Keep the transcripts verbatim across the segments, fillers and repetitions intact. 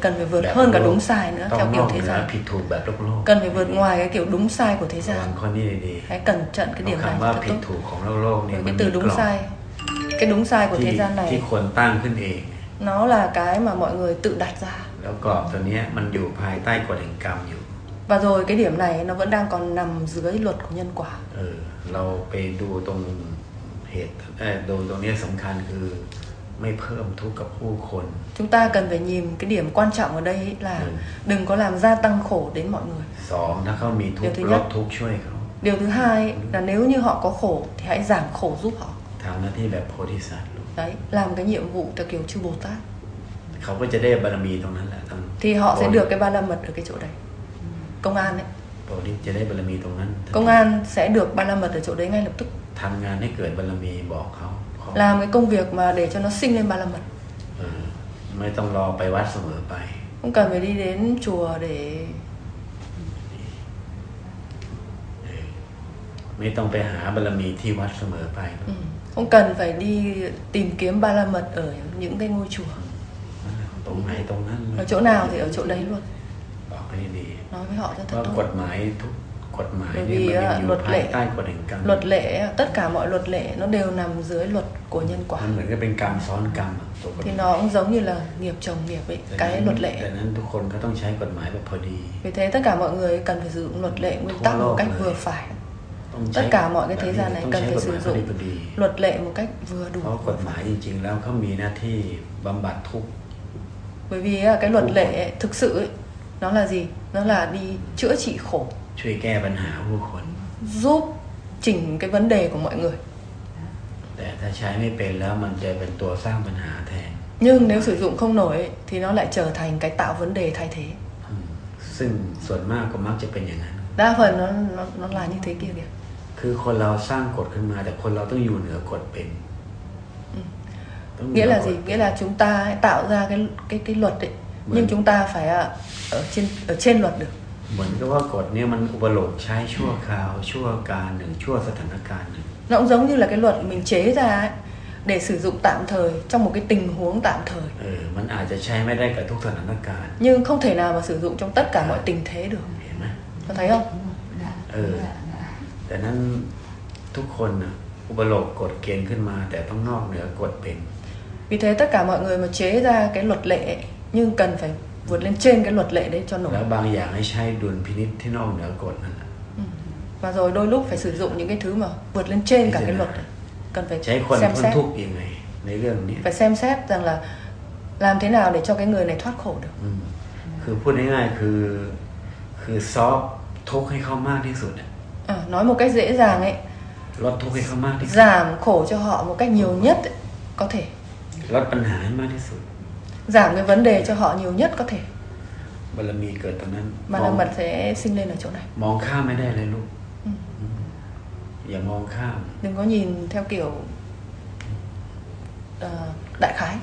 cần phải vượt hơn cả đúng sai nữa theo kiểu thế gian. Cần phải vượt ngoài cái kiểu đúng sai của thế gian. Hãy cẩn trọng cái điểm này thật tốt. Với cái từ đúng sai, cái đúng sai của thế gian này nó là cái mà mọi người tự đặt ra. Và rồi cái điểm này nó vẫn đang còn nằm dưới luật của nhân quả. Chúng ta cần phải nhìn cái điểm quan trọng ở đây là đừng có làm gia tăng khổ đến mọi người. Điều thứ nhất. Điều thứ hai là nếu như họ có khổ thì hãy giảm khổ giúp họ. Đấy, làm cái nhiệm vụ theo kiểu chư Bồ Tát. Thì họ sẽ được cái ba la mật ở cái chỗ đấy. Công an đấy. Công an sẽ được ba la mật ở chỗ đấy ngay lập tức. Làm cái công việc mà để cho nó sinh lên ba la mật. Không cần phải đi đến chùa để ừ. Không cần phải đi tìm kiếm ba la mật ở những cái ngôi chùa. Ở chỗ nào thì ở chỗ đấy luôn. Nói với họ cho thật tốt. Bởi vì luật lệ, luật lệ, tất cả mọi luật lệ nó đều nằm dưới luật của nhân quả. Thì nó cũng giống như là nghiệp chồng nghiệp ấy, cái luật lệ. Vì thế tất cả mọi người cần phải sử dụng luật lệ nguyên tắc một cách vừa phải. Tất cả mọi cái thế gian này cần phải sử dụng luật lệ một cách vừa đủ. Bởi vì cái luật lệ thực sự ấy, nó là gì? Nó là đi chữa trị khổ, giúp chỉnh cái vấn đề của mọi người. Nhưng nếu sử dụng không nổi ấy, thì nó lại trở thành cái tạo vấn đề thay thế. Đa phần nó, nó, nó là như thế kia kìa. Ừ. Nghĩa là gì? Nghĩa là chúng ta tạo ra cái cái cái luật ấy, nhưng chúng ta phải ở trên ở trên luật được. Nó cũng giống như là cái luật mình chế ra ấy, để sử dụng tạm thời trong một cái tình huống tạm thời. Nhưng không thể nào mà sử dụng trong tất cả mọi tình thế được. Có thấy không? Ừ. Vì thế tất cả mọi người mà chế ra cái luật lệ nhưng cần phải vượt lên trên cái luật lệ đấy cho nổi. Ừ. Và rồi đôi lúc phải sử dụng những cái thứ mà vượt lên trên cả cái luật đấy. Cần phải xem xét. Phải xem xét rằng là làm thế nào để cho cái người này thoát khổ được. À, nói một cách dễ dàng ấy, giảm khổ cho họ một cách nhiều nhất ấy, có thể. Giảm cái vấn đề cho họ nhiều nhất có thể. Ba la mật sẽ sinh lên ở chỗ này. Ừ. Đừng có nhìn theo kiểu uh, đại khái.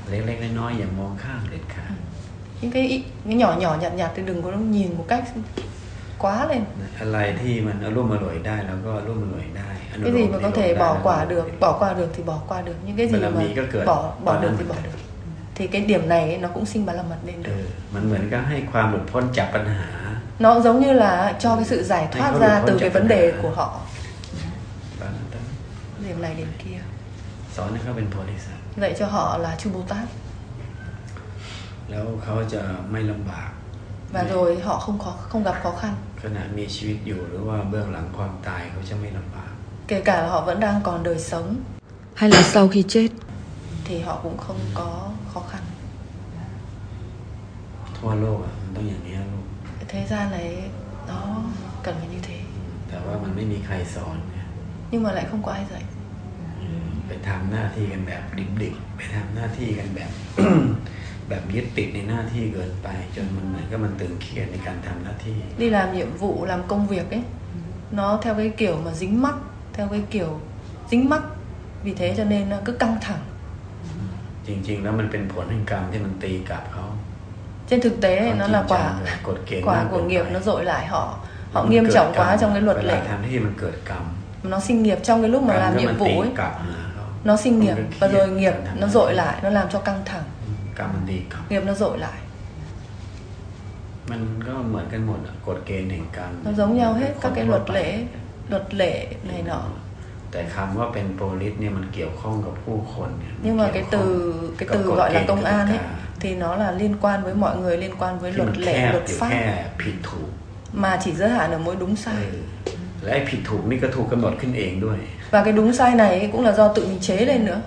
Những cái, cái nhỏ nhỏ nhạt nhạt thì đừng có nhìn một cách quá lên. Cái gì mà có thể bỏ qua được, bỏ qua được thì bỏ qua được. Những cái gì mà bỏ bỏ được thì bỏ được. Thì cái điểm này ấy, nó cũng sinh ba la mật lên được. Nó giống như là cho cái sự giải thoát ra từ cái vấn đề của họ. Điểm này điểm kia. Dạy cho họ là chư Bồ Tát. Và rồi họ không khó, không gặp khó khăn. Kể cả là họ vẫn đang còn đời sống hay là sau khi chết thì họ cũng không có khó khăn. Thế gian này nó cần phải như thế. Nhưng mà lại không có ai dạy. ไปทำหน้าที่กันแบบดิบๆไปทำหน้าที่กันแบบ แบบยึดติดในหน้าที่เกินไปจนมันเหมือนกับมันตึงเครียดในการทำหน้าที่ đi làm nhiệm vụ làm công việc ấy nó theo cái kiểu mà dính mắc theo cái kiểu dính mắc vì thế cho nên nó cứ căng thẳng จริงๆแล้วมันเป็นผลแห่งกรรมที่มันตีกลับเขา trên thực tế nó là quả quả của nghiệp nó dội lại họ họ nghiêm trọng quá trong cái luật lệ nó sinh nghiệp trong cái lúc mà làm nhiệm vụ ấy nó sinh nghiệp và rồi nghiệp nó dội lại nó làm cho căng thẳng nghiệp nó dội lại มันก็เหมือนกันหมดกฎเกณฑ์แห่งกรรม nó giống nhau hết các cái luật lệ luật lệ này nọ แต่คำว่าเป็นโปลิสเนี่ยมันเกี่ยวข้องกับผู้คน nhưng mà cái từ cái từ gọi là công an ấy thì nó là liên quan với mọi người, liên quan với luật lệ, luật pháp mà chỉ giới hạn ở mỗi đúng sai. และไอ้ผิดถูกนี่ก็ถูกกำหนดขึ้นเองด้วย và cái đúng sai này cũng là do tự mình chế lên nữa.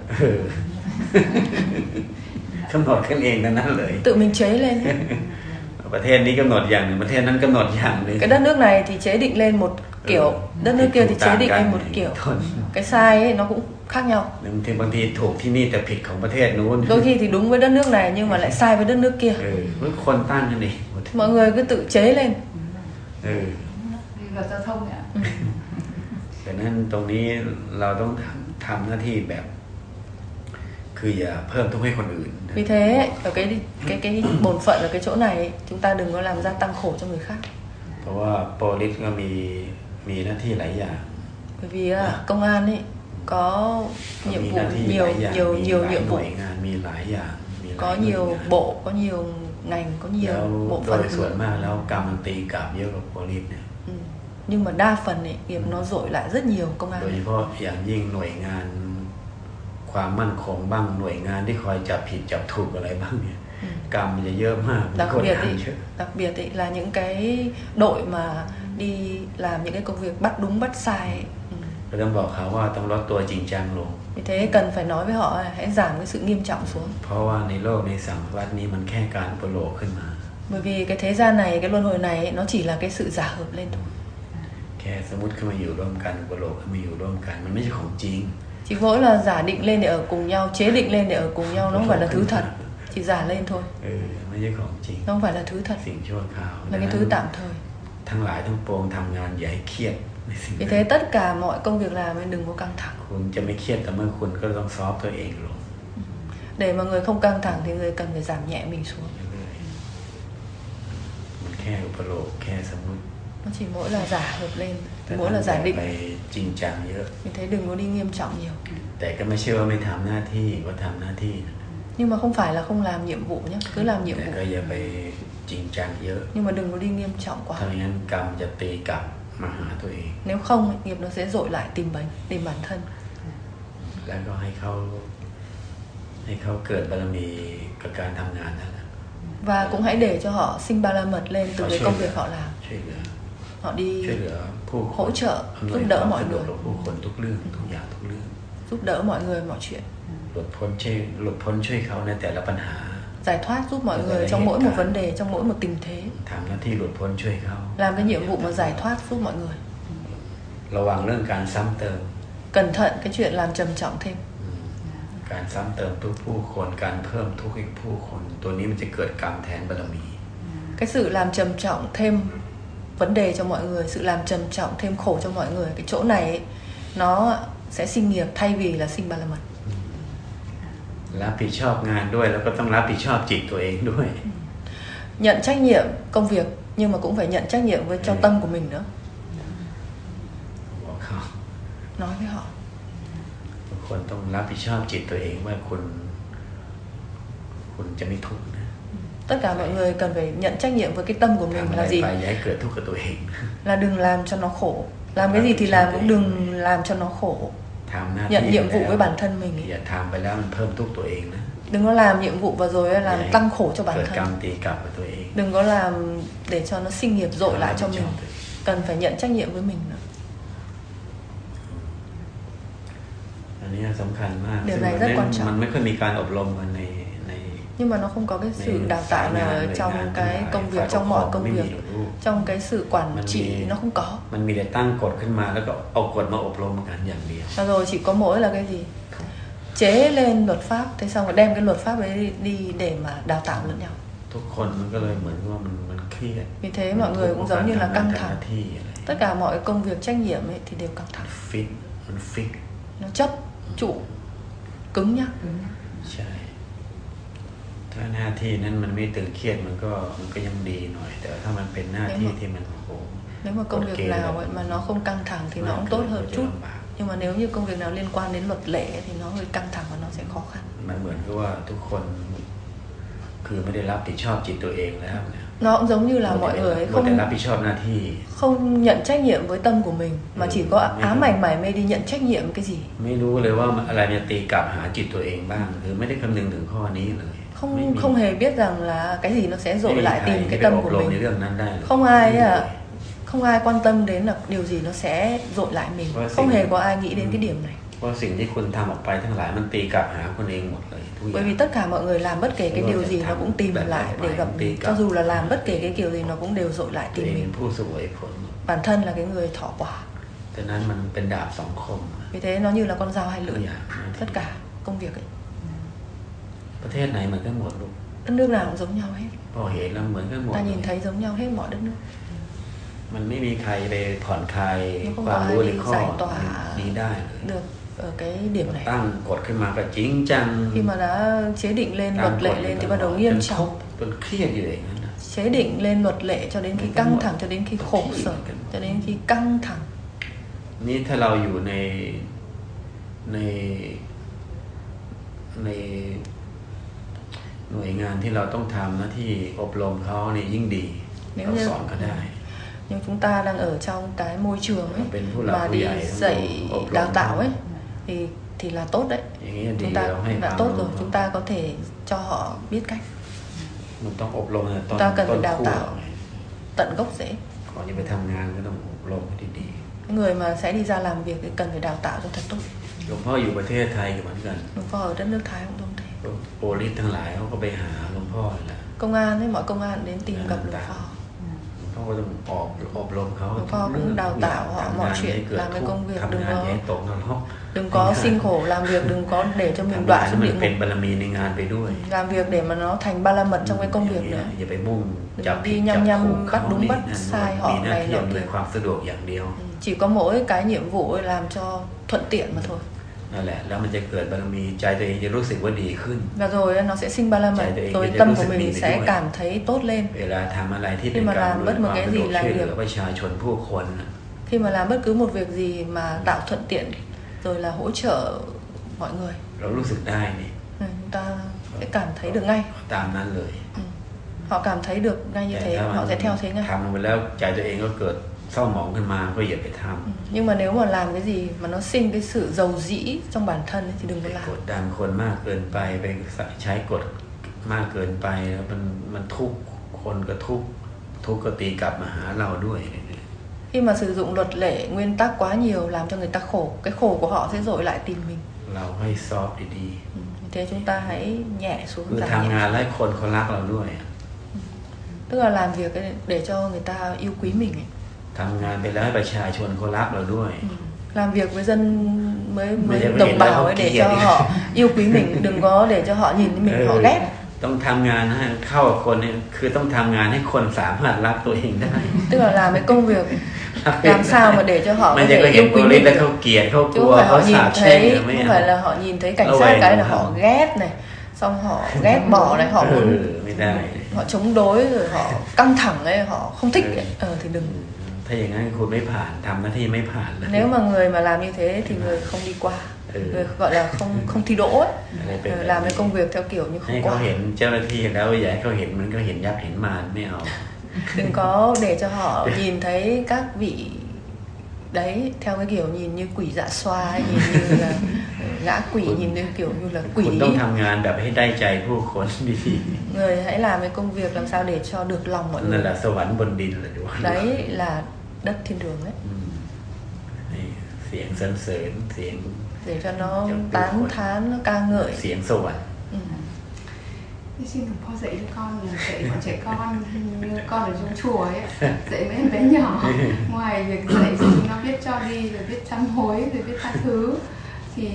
กำหนดขึ้นเองนั่นเลย tự mình chế lên. ประเทศนี้กำหนดอย่างหนึ่งประเทศนั้นกำหนดอย่างหนึ่ง cái đất nước này thì chế định lên một kiểu, đất nước kia thì chế định lên một kiểu. cái sai ấy nó cũng khác nhau. บางทีถูกที่นี่แต่ผิดของประเทศนู้น đôi khi thì đúng với đất nước này nhưng mà lại sai với đất nước kia. คนตั้งกันเอง mọi người cứ tự chế lên. เออ luật giao thông ạ. แต่นั้นตรงนี้เราต้องทำหน้าที่แบบคืออย่าเพิ่มทุกข์ให้คนอื่น vì thế ở cái cái cái bổn phận ở cái chỗ này chúng ta đừng có làm gia tăng khổ cho người khác. เพราะว่าโปลิสก็มีมีหน้าที่หลายอย่าง bởi vì công an ấy có nhiệm vụ nhiều nhiều nhiều nhiệm vụ, có nhiều bộ, có nhiều ngành, có nhiều bộ phận. โดยส่วนมากแล้วกรรมมันตีกลับเยอะกว่าโปลิสเนี่ย nhưng mà đa phần ấy nghiệp nó dội lại rất nhiều công an. โดยเฉพาะอย่างยิ่งหน่วยงานความมั่นคงบ้างหน่วยงานที่คอยจับผิดจับถูกอะไรบ้างเนี่ยกรรมมันจะเยอะมาก đặc biệt ấy, đặc biệt ấy là những cái đội mà đi làm những cái công việc bắt đúng bắt sai ấy. ก็ต้องบอกเขาว่าต้องลดตัวจริงจังลง vì thế cần phải nói với họ hãy giảm cái sự nghiêm trọng xuống. เพราะว่าในโลกในสังสารวัฏนี้มันแค่การอุปโลกขึ้นมา bởi vì cái thế gian này, cái luân hồi này ấy, nó chỉ là cái sự giả hợp lên thôi. แค่สมมุติขึ้นมาอยู่ร่วมกันอุปโลกขึ้นมาอยู่ร่วมกันมันไม่ใช่ของจริง chỉ mỗi là giả định lên để ở cùng nhau, chế định lên để ở cùng nhau, nó không phải là thứ thật, chỉ giả lên thôi. เออไม่ใช่ของจริง nó không phải là thứ thật, สิ่งชั่วคราว là cái thứ tạm thời. ทั้งหลายทั้งปวงทำงานอย่าให้เครียด vì thế tất cả mọi công việc làm nên đừng có căng thẳng. คุณจะไม่เครียดแต่เมื่อคุณก็ต้องซอฟตัวเองลง để mà người không căng thẳng thì người cần phải giảm nhẹ mình xuống. มันแค่อุปโลกแค่สมมุติ nó chỉ mỗi là giả hợp lên, mỗi là giả định. ไปจริงจังเยอะ vì thế đừng có đi nghiêm trọng nhiều. แต่ก็ไม่เชื่อว่าไม่ทำหน้าที่ว่าทำหน้าที่ nhưng mà không phải là không làm nhiệm vụ nhé, cứ làm nhiệm แต่ vụ. ก็อย่าไปจริงจังเยอะ nhưng mà đừng có đi nghiêm trọng quá. ถ้าไม่งั้นกรรมจะตีกลับมาหาตัวเอง nếu không nghiệp nó sẽ dội lại tìm bệnh, tìm bản thân. แล้วก็ให้เขาให้เขาเกิดบารมีกับการทำงานนั่นแหละ và cũng hãy để cho họ sinh ba la mật lên từ cái công việc họ làm. ช่วยเหลือ họ đi ช่วยเหลือผู้คน hỗ trợ giúp đỡ mọi người, ผู้คนทุกเรื่องทุกอย่างทุกเรื่อง giúp đỡ mọi người mọi chuyện, หลุดพ้นช่วยหลุดพ้นช่วยเขาในแต่ละปัญหา giải thoát giúp mọi người trong mỗi một vấn đề, trong mỗi một tình thế. ทำหน้าที่หลุดพ้นช่วยเขา làm cái nhiệm vụ mà giải thoát giúp mọi người. ระวังเรื่องการซ้ำเติม cẩn thận cái chuyện làm trầm trọng thêm. การซ้ำเติมทุกผู้คนการเพิ่มทุกข์อีกผู้คนตัวนี้มันจะเกิดกรรมแทนบารมี cái sự làm trầm trọng thêm vấn đề cho mọi người, sự làm trầm trọng thêm khổ cho mọi người, cái chỗ này ấy, nó sẽ sinh nghiệp thay vì là sinh ba la mật. รับผิดชอบงานด้วยแล้วก็ต้องรับผิดชอบจิตตัวเองด้วย nhận trách nhiệm công việc nhưng mà cũng phải nhận trách nhiệm với trong tâm của mình nữa. บอกเขา nói với họ ทุกคนต้องรับผิดชอบจิตตัวเองว่าคุณคุณจะไม่ทุกข์นะ tất cả mọi người cần phải nhận trách nhiệm với cái tâm của mình là gì, ไปอย่าให้เกิดทุกข์กับตัวเอง là đừng làm cho nó khổ, làm cái gì thì làm cũng đừng làm cho nó khổ. nhận nhiệm vụ với bản thân mình ấy. อย่าทำไปแล้วมันเพิ่มทุกข์ตัวเองนะ đừng có làm nhiệm vụ và rồi làm tăng khổ cho bản เกิดกรรม thân. ตีกลับกับตัวเอง đừng có làm để cho nó sinh nghiệp dội lại cho mình, cần phải nhận trách nhiệm với mình nữa. อันนี้สำคัญมาก điều này rất quan trọng. มันไม่ค่อยมีการอบรมกันในใน nhưng mà nó không có cái sự đào tạo nào trong cái công việc, trong mọi công việc, trong cái sự quản trị nó không có. มันมีแต่ตั้งกฎขึ้นมาแล้วก็เอากฎมาอบรมกันอย่างเดียว và rồi chỉ có mỗi là cái gì chế lên luật pháp, thế xong rồi đem cái luật pháp ấy đi, đi để mà đào tạo lẫn nhau. ทุกคนมันก็เลยเหมือนว่ามันมันเครียด vì thế mọi người cũng giống như là căng thẳng. tất cả mọi công việc trách nhiệm ấy thì đều căng thẳng. ฟิกมันฟิก nó chấp trụ cứng nhá. ใช่ถ้าหน้าที่นั้นมันไม่ตึงเครียดมันก็มันก็ยังดีหน่อยแต่ถ้ามันเป็นหน้าที่ที่มันโอ้โห nếu mà công việc nào ấy mà nó không căng thẳng thì nó cũng tốt hơn chút, nhưng mà nếu như công việc nào liên quan đến luật lệ thì nó hơi căng thẳng và nó sẽ khó khăn. มันเหมือนกับว่าทุกคนคือไม่ได้รับผิดชอบจิตตัวเองแล้ว Nó cũng giống như là mọi người ấy không không nhận trách nhiệm với tâm của mình mà chỉ có ám ảnh mải mê đi nhận trách nhiệm cái gì. ไม่รู้เลยว่าอะไรจะตีกลับหาจิตตัวเองบ้างคือไม่ได้คำนึงถึงข้อนี้เลย Không không hề biết rằng là cái gì nó sẽ dội lại tìm cái tâm của mình. Không ai à, không ai quan tâm đến là điều gì nó sẽ dội lại mình. Không hề có ai nghĩ đến cái điểm này. เพราะสิ่งที่คุณทำออกไปทั้งหลายมันตีกลับหาคนเองหมดเลย Bởi vì tất cả mọi người làm bất kể cái điều gì nó cũng tìm lại để gặp mình. Cho dù là làm bất kể cái kiểu gì nó cũng đều dội lại tìm mình. Bản thân là cái người thọ quả. Vì thế nó như là con dao hai lưỡi. Tất cả công việc ấy. Đất nước nào cũng giống nhau hết. Ta nhìn thấy giống nhau hết mọi đất nước. มันไม่มีใครไปผ่อนคลายความรู้ในข้อนี้ได้ được ở cái điểm này. ตั้งกฎขึ้นมาก็จริงจัง Khi mà đã chế định lên luật lệ lên thì bắt đầu nghiêm trọng. จนเครียดอยู่อย่างนั้น Chế định lên luật lệ cho đến khi căng thẳng, cho đến khi khổ sở, cho đến khi căng thẳng. นี่ถ้าเราอยู่ในในในหน่วยงานที่เราต้องทำหน้าที่อบรมเขาเนี่ยยิ่งดีเราสอนเขาได้ Nhưng chúng ta đang ở trong cái môi trường ấy mà đi dạy đào tạo ấy thì thì là tốt đấy. Chúng ta đã tốt rồi, chúng ta có thể cho họ biết cách. Chúng ta cần phải đào tạo tận gốc rễ. Người mà sẽ đi ra làm việc thì cần phải đào tạo cho thật tốt. หลวงพ่ออยู่ประเทศไทยก็เหมือนกันหลวงพ่อ ở đất nước Thái cũng giống thế. โปลิสทั้งหลายเขาก็ไปหาหลวงพ่อแหละ Công an ấy, mọi công an đến tìm gặp Lục Phò. เขาก็ต้องออกอบรมเขา Lục Phò cũng đào tạo họ mọi chuyện, làm cái công việc đừng có ตกนรก đừng có sinh khổ, làm việc đừng có để cho mình đọa xuống địa เป็น ngục. บารมีในงานไปด้วย Làm việc để mà nó thành ba la mật trong cái công việc nữa. อย่าไปมุ่งจับ Đừng đi nhăm nhăm bắt đúng bắt sai họ มีหน้า này ที่ nọ อำนวย kia. ความสะดวกอย่างเดียว Chỉ có mỗi cái nhiệm vụ ấy làm cho thuận tiện mà thôi. นั่นแหละแล้วมันจะเกิดบารมีใจตัวเองจะรู้สึกว่าดีขึ้น Và rồi nó sẽ sinh ba la mật, rồi tâm của mình sẽ cảm thấy tốt lên. เวลาทำอะไรที่เป็นการอำนวยความสะดวกช่วยเหลือประชาชนผู้คน Khi mà làm bất cứ một việc gì mà tạo thuận tiện rồi là hỗ trợ mọi người, เรารู้สึกได้นี่ chúng ta sẽ cảm thấy được ngay. ตามนั้นเลย Họ cảm thấy được ngay như thế, họ sẽ theo thế ngay. ทำลงไปแล้วใจตัวเองก็เกิดเศร้าหมองขึ้นมาก็อย่าไปทำ Nhưng mà nếu mà làm cái gì mà nó sinh cái sự giàu dĩ trong bản thân ấy, thì đừng có ไป làm. กดดันคนมากเกินไปไปใช้กฎมากเกินไปแล้วมันมันทุกข์คนก็ทุกข์ทุกข์ก็ตีกลับมาหาเราด้วย Khi mà sử dụng luật lệ, nguyên tắc quá nhiều làm cho người ta khổ, cái khổ của họ sẽ dội lại tìm mình. เราให้ซอฟต์ดี Thế chúng ta hãy nhẹ ๆ xuống, คือ giảm ทำงาน nhẹ. แล้วให้คนเขารักเราด้วย Tức là làm việc ấy để cho người ta yêu quý mình ấy. ทำงานไปแล้วให้ประชาชนเขารักเราด้วย Làm việc với dân với, với đồng bào ấy để cho họ yêu quý mình, đừng có để cho họ nhìn mình họ ghét. ต้องทำงานให้เข้ากับคนเนี่ยคือต้องทำงานให้คนสามารถรักตัวเองได้ Tức là làm cái công việc làm sao mà để cho họ có thể yêu quý mình. Chứ không phải họ nhìn thấy, không phải là họ nhìn thấy cảnh sát cái là họ ghét này, xong họ ghét bỏ này, họ muốn họ chống đối rồi họ căng thẳng ấy, họ không thích ấy. Ờ thì đừng. ถ้าอย่างนั้นคุณไม่ผ่านทำหน้าที่ไม่ผ่านเลย Nếu mà người mà làm như thế thì người không đi qua, người gọi là không không thi đỗ ấy. Làm cái công việc theo kiểu như ให้ không เขา qua. เห็นเจ้าหน้าที่แล้วอย่าให้เขาเห็นมันก็เห็นยักษ์เห็นมารไม่เอา Đừng có để cho họ nhìn thấy các vị đấy theo cái kiểu nhìn như quỷ dạ xoa, nhìn như là ngã quỷ, nhìn như kiểu như là คุณ quỷ. ต้องทำงานแบบให้ได้ใจผู้คนดี Người hãy làm cái công việc làm sao để cho được lòng mọi ๆนั่น người. แหละสวรรค์บนดินเลยดู Đấy là đất thiên đường đấy. เสียงสรรเสริญเสียง Để cho nó tán thán, nó ca ngợi. เสียงสวรรค์ Ừ. Thế xin Hồngพ่อdạy cho con là dạy bọn trẻ con như con ở trong chùa ấy, dạy mấy em bé nhỏ, ngoài việc dạy cho chúng nó biết cho đi, rồi biết sám hối, rồi biết tha thứ, thì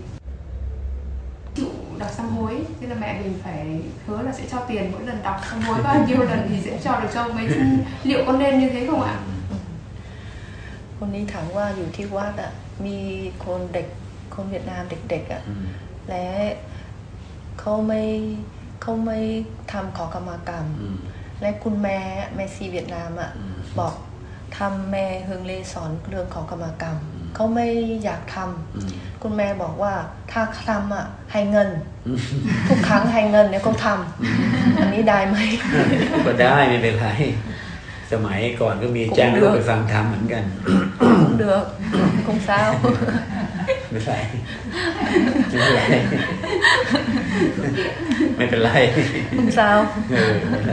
chịu đọc sám hối, thế là mẹ mình phải hứa là sẽ cho tiền mỗi lần đọc sám hối bao nhiêu lần thì sẽ cho được cho mấy. Liệu con nên như thế không ạ? คนนี้ถามว่าอยู่ที่วัดอ่ะมีคนเด็กคนเวียดนามเด็กๆอ่ะและเขาไม่เขาไม่ทำขอขมากรรมและคุณแม่แม่ซีเวียดนามอ่ะบอกทำแม่เฮงเลสอนเรื่องขอขมากรรมเขาไม่อยากทำคุณแม่บอกว่าถ้าทำอ่ะให้เงินทุกครั้งให้เงินเนี่ยก็ทำอันนี้ได้ไหมก็ได้ไม่เป็นไรสมัยก่อนก็มีจ้างเราไปฟังธรรมเหมือนกัน cũng được không sao ไม่เป็นไรไม่เป็นไรไม่เป็นไร không sao เออไม่เป็นไร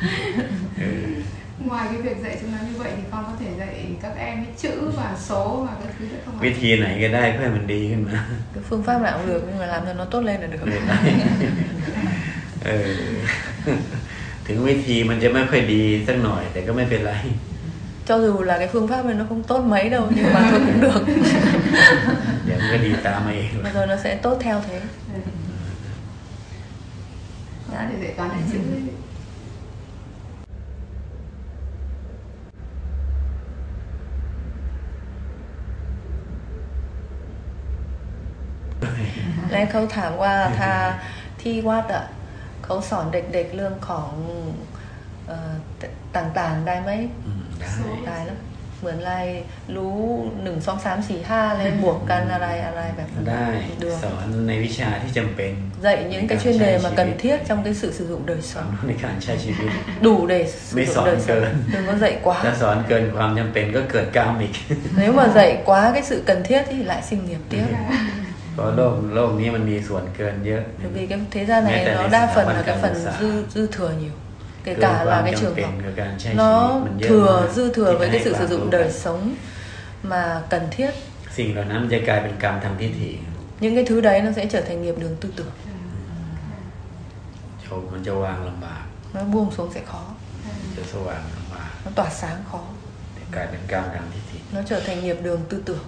Ngoài cái việc dạy chúng nó như vậy thì con có thể dạy các em biết chữ và số và các thứ nữa không ạ? วิธีไหนก็ได้เพื่อให้มันดีขึ้นมา cái phương pháp nào cũng được nhưng mà làm cho nó tốt lên là được เออถึงวิธีมันจะไม่ค่อยดีสักหน่อยแต่ก็ไม่เป็นไร cho dù là cái phương pháp này nó không tốt mấy đâu nhưng mà thôi cũng được เดี๋ยวมันก็ดีตามมาเอง mà rồi nó sẽ tốt theo thế. Con có thể dạy toán dạy chữ. Nên เขาถามว่าถ้าที่วัดอ่ะเขาสอนเด็กๆเรื่องของเอ่อต่างๆได้ไหมได้ได้แล้วเหมือนอะไรรู้หนึ่งสองสามสี่ห้าอะไรบวกกันอะไรอะไรแบบนั้นได้ được สอนในวิชาที่จำเป็น dạy những cái chuyên đề mà cần thiết trong cái sự sử dụng đời สอน sống ในการใช้ชีวิต đủ để sử Mới dụng sọn đời cơn. sống đừng có dạy ถ้า quá สอนเกินความจำเป็นก็เกิดกรรมอีก nếu mà dạy quá cái sự cần thiết thì lại sinh nghiệp tiếp เพราะโลกโลกนี้มันมีส่วนเกินเยอะ bởi vì cái thế gian này Ngay nó tại đa vì phần xã là hội cái phần càng xã. dư dư thừa nhiều kể เกิน cả ควา là ม cái จำ trường เป็น học กับการใช้ชีวิต nó มันเยอะ thừa มาก dư thừa với ที่ cái sự ให้ sử ความ dụng รู้ đời กัน sống mà cần thiết สิ่งเหล่านั้นจะกลายเป็นกรรมทางทิฏฐิ những cái thứ đấy nó sẽ trở thành nghiệp đường tư tưởng โชคมันจะวางลำบาก nó buông xuống sẽ khó จะสว่างลำบาก nó tỏa sáng khó แต่กลายเป็นกรรมทางทิฏฐิ nó trở thành nghiệp đường tư tưởng.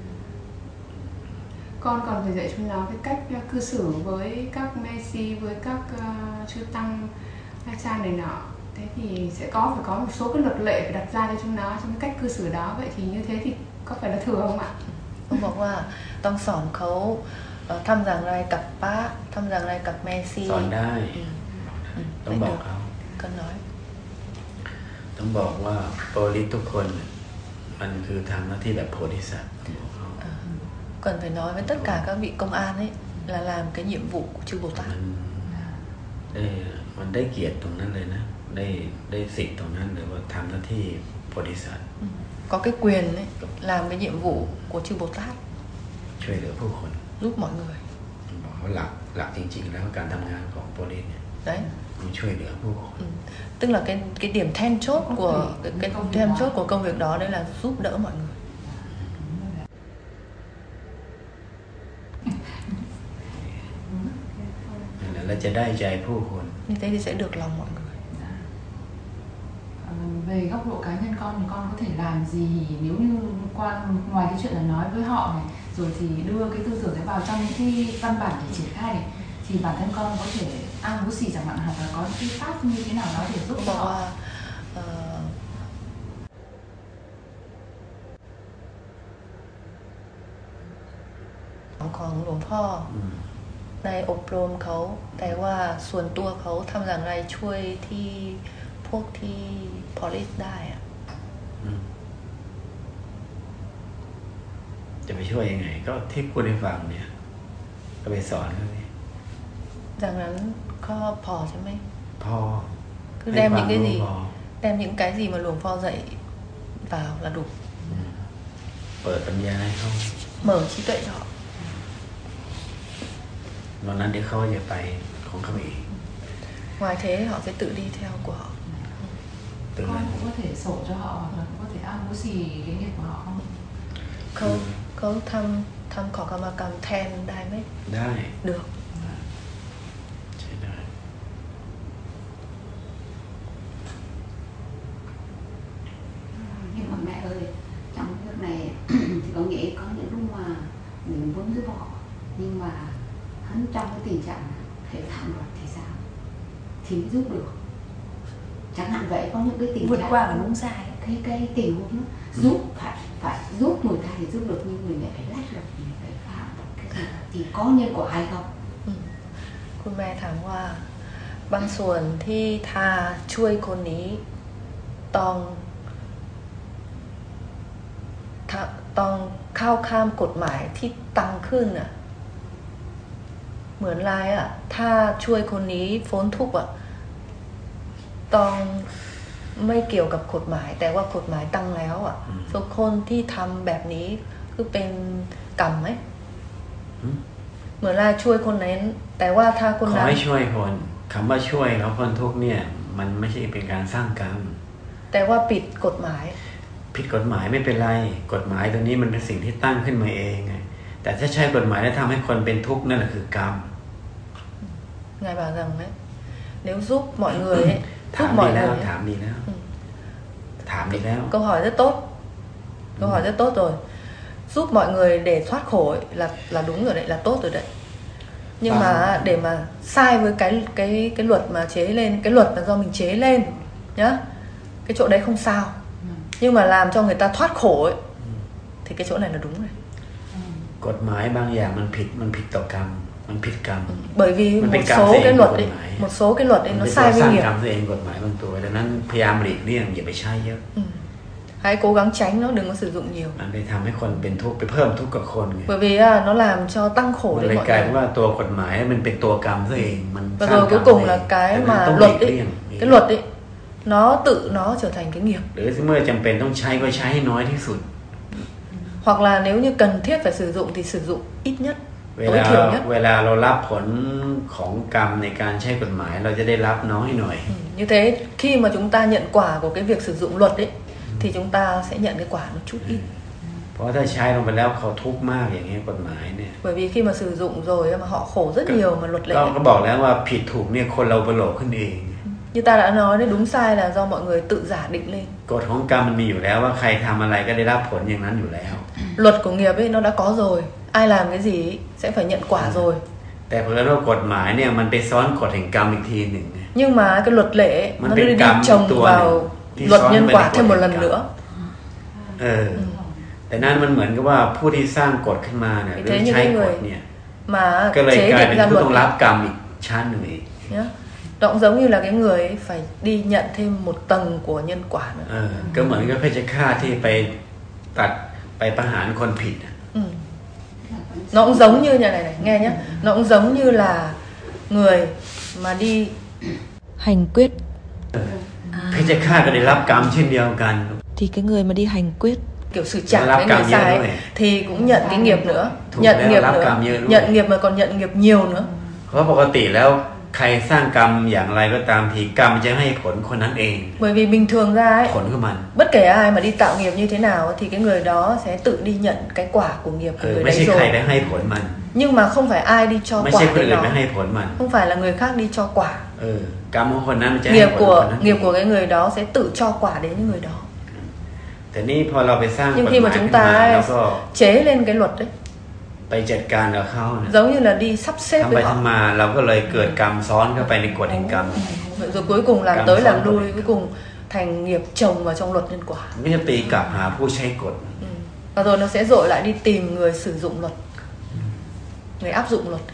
Con còn phải dạy chúng nó cái cách uh, cư xử với các Messi, với các uh, chư tăng hay cha này nọ. Thế thì sẽ có phải có một số cái luật lệ phải đặt ra cho chúng nó trong cái cách cư xử đó. Vậy thì như thế thì có phải là thừa không ạ? ต้องบอกว่าต้องสอนเขาเอ่อทำอย่างไรกับป้าทำอย่างไรกับแม่ซีสอนได้อืมอืมต้องบอกเขาก็น้อยต้องบอกว่าโปรลิสทุกคนเนี่ยมันคือทำหน้าที่แบบโพธิสัตว์ต้องบอกเขา Ờ, cần phải nói với tất cả các vị công an ấy là làm cái nhiệm vụ của chư Bồ Tát. มันได้มันได้เกียรติตรงนั้นเลยนะได้ได้สิทธิ์ตรงนั้นเลยว่าทำหน้าที่โพธิสัตว์ Ừ. Có cái quyền ấy, làm cái nhiệm vụ của chư Bồ Tát ช่วยเหลือผู้คน giúp mọi người. บอกว่าหลักหลักจริงๆ แล้วการทำงานของโปรลิสเนี่ย Đấy. มันช่วยเหลือผู้คน Ừ. Tức là cái cái điểm then chốt của cái, cái then chốt của công việc đó đấy là giúp đỡ mọi người. นั่นแหละแล้วจะได้ใจผู้คน Như thế thì sẽ được lòng mọi người. Về góc độ cá nhân con thì con có thể làm gì nếu như qua ngoài cái chuyện là nói với họ này rồi thì đưa cái tư tưởng đấy vào trong những cái văn bản để triển khai này thì bản thân con có thể ăn bút xì chẳng hạn hoặc là có những cái pháp như thế nào đó để giúp cho บอก họ ว่าเอ่อของหลวงพ่ออืมในอบรมเขาแต่ว่าส่วนตัวเขาทำอย่างไรช่วยที่พวกที่ police ได้อะอืมจะไปช่วยยังไง ก็ที่พูดให้ฟังเนี่ย ก็ไปสอนเขาสิอย่างนั้นก็พอใช่ไหมพอคือ đem ให้ những cái ความ gì รู้พอ đem những cái gì mà Luồng Pho dạy vào là đủ. อืมเปิดปัญญาให้เขา Mở trí tuệ cho họ. วันนั้นเดี๋ยวเขาจะไปของเขาเอง Ngoài thế họ sẽ tự đi theo của họ. ตื่น con cũng có thể sổ cho họ hoặc là cũng có thể ăn bút xì cái nghiệp của họ không? เขาเขาทำทำขอกรรมกรรมแทนได้ไหมได้ được. ใช่ได้ Nhưng mà mẹ ơi, trong cái việc này thì có nghĩa có những lúc mà mình muốn giúp họ nhưng mà hắn trong cái tình trạng hệ thảm luật thì sao thì mới giúp được. Chẳng hạn vậy, có những cái tình vượt trạng qua cả đúng sai. cái cái tình huống đó, giúp phải phải giúp người ta thì giúp được nhưng mình lại phải lách luật, mình phải phạm luật cái gì đó. Thì có nhân quả hay không? อืมคุณแม่ถามว่าบางส่วนที่ทาช่วยคนนี้ต้องถ้าต้องเข้าข้ามกฎหมายที่ตั้งขึ้นน่ะเหมือนไรอ่ะถ้าช่วยคนนี้พ้นทุกข์อ่ะต้องไม่เกี่ยวกับกฎหมายแต่ว่ากฎหมายตั้งแล้วอ่ะทุกคนที่ทำแบบนี้คือเป็นกรรมไหมเหมือนว่าช่วยคนนั้นแต่ว่าถ้าคนนั้นขอให้ช่วยคนคำว่าช่วยเขาคนทุกเนี่ยมันไม่ใช่เป็นการสร้างกรรมแต่ว่าผิดกฎหมายผิดกฎหมายไม่เป็นไรกฎหมายตัวนี้มันเป็นสิ่งที่ตั้งขึ้นมาเองไงแต่ถ้าใช้กฎหมายแล้วทำให้คนเป็นทุกข์นั่นแหละคือกรรม Ngài bảo rằng đấy nếu giúp mọi người ấy, giúp mọi người ấy, thảm đi nào, thảm đi nào. Câu hỏi rất tốt, câu hỏi rất tốt rồi. Giúp mọi người để thoát khổ ấy, là là đúng rồi đấy, là tốt rồi đấy. Nhưng mà để mà sai với cái cái cái luật mà chế lên, cái luật là do mình chế lên nhá, cái chỗ đấy không sao. Nhưng mà làm cho người ta thoát khổ ấy, thì cái chỗ này là đúng rồi. กฎหมายบางอย่างมันผิดมันผิดต่อกรรมมันผิดกรรม bởi vì một số cái luật ấy một số cái luật ấy nó sai với nghiệp กรรมตัวเองกฎหมายบางตัวดังนั้นพยายามหลีกเลี่ยงอย่าไปใช้เยอะ hãy cố gắng tránh nó, đừng có sử dụng nhiều มันไปทำให้คนเป็นทุกข์ไปเพิ่มทุกข์กับคนไง bởi vì nó làm cho tăng khổ đến mọi người กลายเป็นว่าตัวกฎหมายมันเป็นตัวกรรมตัวเองมันสร้าง rồi cuối cùng là cái mà luật ấy cái luật ấy nó tự nó trở thành cái nghiệp หรือเมื่อจำเป็นต้องใช้ก็ใช้ให้น้อยที่สุด hoặc là nếu như cần thiết phải sử dụng thì sử dụng ít nhất เวลาเวลาเรารับผลของกรรมในการใช้กฎหมายเราจะได้รับน้อยหน่อย như thế khi mà chúng ta nhận quả của cái việc sử dụng luật ấy thì chúng ta sẽ nhận cái quả một chút ít เพราะถ้าใช้ลงไปแล้วเขาทุกข์มากอย่างนี้กฎหมายเนี่ย bởi vì khi mà sử dụng rồi mà họ khổ rất nhiều mà luật lệ ก็บอกแล้วว่าผิดถูกเนี่ยคนเราไปโหลดขึ้นเอง như ta đã nói đấy đúng sai là do mọi người tự giả định lên กฎของกรรมมันมีอยู่แล้วว่าใครทำอะไรก็ได้รับผลอย่างนั้นอยู่แล้ว luật của nghiệp ấy nó đã có rồi ai làm cái gì sẽ phải nhận quả rồi แต่เพราะว่ากฎหมายเนี่ยมันไปซ้อนกฎแห่งกรรมอีกทีหนึ่ง nhưng mà cái luật lệ nó đi chồng vào luật nhân quả thêm một lần nữa เออแต่นั่นมันเหมือนกับว่าผู้ที่สร้างกฎขึ้นมาเนี่ยหรือใช้กฎเนี่ยก็เลยกลายเป็นผู้ต้องรับกรรมอีกชั้นหนึ่งอีก nó cũng giống như là cái người ấy phải đi nhận thêm một tầng của nhân quả nữa เออก็เหมือนกับเพชฌฆาตที่ไปตัดไปประหารคนผิด nó cũng giống như nhà này này nghe nhé nó cũng giống như là người mà đi hành quyết เพชฌฆาตก็ได้รับกรรมเช่นเดียวกัน thì cái người mà đi hành quyết kiểu xử trả cái người sai ấy, thì cũng nhận cái nghiệp nữa nhận nghiệp nữa nhận nghiệp mà còn nhận nghiệp nhiều nữa เพราะปกติแล้วใครสร้างกรรมอย่างไรก็ตามทีกรรมจะให้ผลคนนั้นเอง bởi vì bình thường ra ấy ผลของมัน bất kể ai mà đi tạo nghiệp như thế nào thì cái người đó sẽ tự đi nhận cái quả của nghiệp của người đấy rồi ไม่ใช่ใครไปให้ผลมัน nhưng mà không phải ai đi cho quả ไม่ใช่คนอื่นไปให้ผลมัน không phải là người khác đi cho quả เออกรรมของคนนั้นจะให้ nghiệp ผล của คนนั้น nghiệp của cái người đó sẽ tự cho quả đến những người đó แต่นี่พอเราไปสร้างกฎห nhưng มาย khi mà chúng ta chế lên cái luật đấy ไปจัดการกับเขาเนี่ย giống như là đi sắp xếp ทำไป với họ ทำมาเราก็เลยเกิดกรรมซ้อนเข้าไปในกฎแห่งกรรม rồi cuối cùng làm tới làm lui cuối cùng thành nghiệp chồng vào trong luật nhân quả ไม่จะตีกลับหาผู้ใช้กฎ và rồi nó sẽ dội lại đi tìm người sử dụng luật người áp dụng luật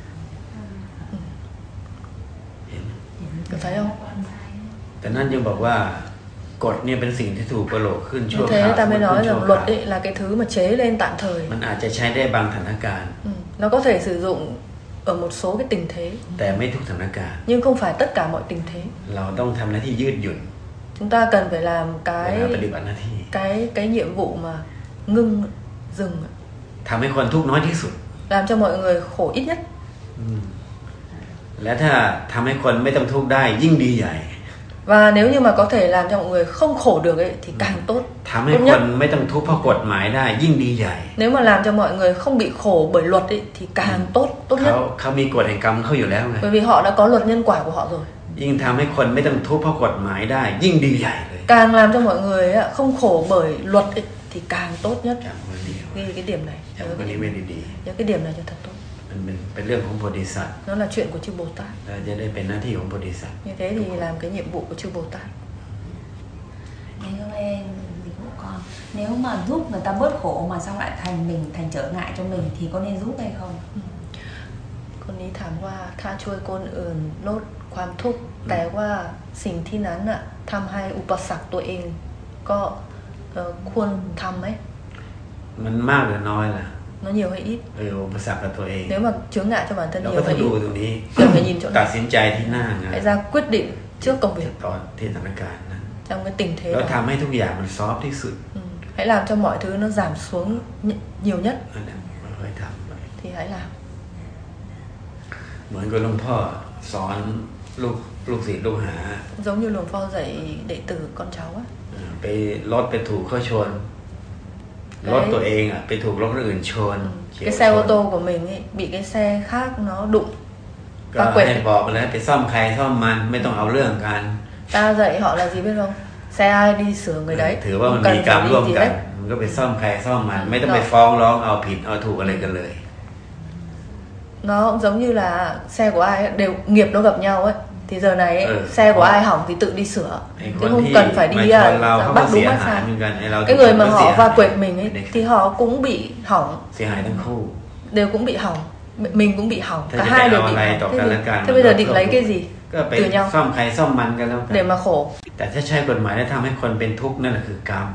có thấy không แต่นั่นยังบอกว่ากฎเนี่ยเป็นสิ่งที่ถูกประโลกขึ้นชั่ว như คราว thế ta mới nói rằng luật ấy là cái thứ mà chế lên tạm thời มันอาจจะใช้ได้บางสถานการณ์ nó có thể sử dụng ở một số cái tình thế แต่ไม่ทุกสถานการณ์ nhưng không phải tất cả mọi tình thế เราต้องทำหน้าที่ยืดหยุ่น chúng ta cần phải làm cái เวลาปฏิบัติหน้าที่ cái cái nhiệm vụ mà ngưng dừng ทำให้คนทุกข์น้อยที่สุด làm cho mọi người khổ ít nhất และถ้าทำให้คนไม่ต้องทุกข์ได้ยิ่งดีใหญ่ và nếu như mà có thể làm cho mọi người không khổ được ấy thì càng tốt ทำให้คนไม่ต้องทุกข์เพราะกฎหมายได้ยิ่งดีใหญ่ nếu mà làm cho mọi người không bị khổ bởi luật ấy thì càng tốt tốt nhất เขาเขามีกฎแห่งกรรมเขาอยู่แล้วไง bởi vì họ đã có luật nhân quả của họ rồi ยิ่งทำให้คนไม่ต้องทุกข์เพราะกฎหมายได้ยิ่งดีใหญ่เลย càng làm cho mọi người không khổ bởi luật ấy, thì càng tốt nhất จำไว้ดี ghi cái điểm này จำไว้ดีไว้ดี nhớ cái điểm này cho thật tốt มันเป็นเป็นเรื่องของโพธิสัตว์ nó là chuyện của chư Bồ Tát เราจะได้เป็นหน้าที่ของโพธิสัตว์ như thế thì làm cái nhiệm vụ của chư Bồ Tát. Nếu em dịch vụ con, nếu mà giúp người ta bớt khổ mà xong lại thành mình thành trở ngại cho mình thì có nên giúp hay không? คนนี้ถามว่าถ้าช่วยคนอื่นลดความทุกข์แต่ว่าสิ่งที่นั้นน่ะทำให้อุปสรรคตัวเองก็ควรทำไหมมันมากหรือน้อยล่ะ nó nhiều hay ít เอออุปสรรคกับตัวเอง nếu mà chướng ngại cho bản thân เรา nhiều ก็ต้อ hay งดู ít ตรงนี้ cần phải nhìn chỗ ตัด này สินใจที่หน้างาน hãy ra quyết định trước công việc ตอนที่สถานการณ์นั้น trong cái tình thế แล้ว đó ทำให้ทุกอย่างมันซอฟที่สุด ừ. Hãy làm cho mọi thứ nó giảm xuống nhiều nhất นั่นแหละค่อยๆทำไป thì hãy làm เหมือนกับหลวงพ่อสอนลูกลูกศิษย์ลูกหา giống như Luồng Pho dạy đệ tử con cháu á ไปรถไปถูกเขาชนรถตัวเองอ่ะไปถูกรถคนอื่นชน cái xe ô tô của mình ấy bị cái xe khác nó đụng ก็ให้บอกไปแล้วไปซ่อมใครซ่อมมันไม่ต้องเอาเรื่องกัน ta dạy họ là gì biết không xe ai đi sửa người đấy ถือว่ามันมีกรรมร่วมกันมันก็ไปซ่อมใครซ่อมมันไม่ต้องไปฟ้องร้องเอาผิดเอาถูกอะไรกันเลย nó cũng giống như là xe của ai ấy, đều nghiệp nó gặp nhau ấy thì giờ này ấy, ừ. xe của ai hỏng thì tự đi sửa chứ không cần phải đi uh, bắt đúng bắt sai cái người mà họ va quệt mình ấy thì họ cũng bị hỏng đều cũng bị hỏng mình cũng bị hỏng cả hai đều bị hỏng thế, thì, thế bây giờ định lấy cái gì từ nhau để mà khổ แต่ถ้าใช้กฎหมายแล้วทำให้คนเป็นทุกข์นั่นแหละคือกรรม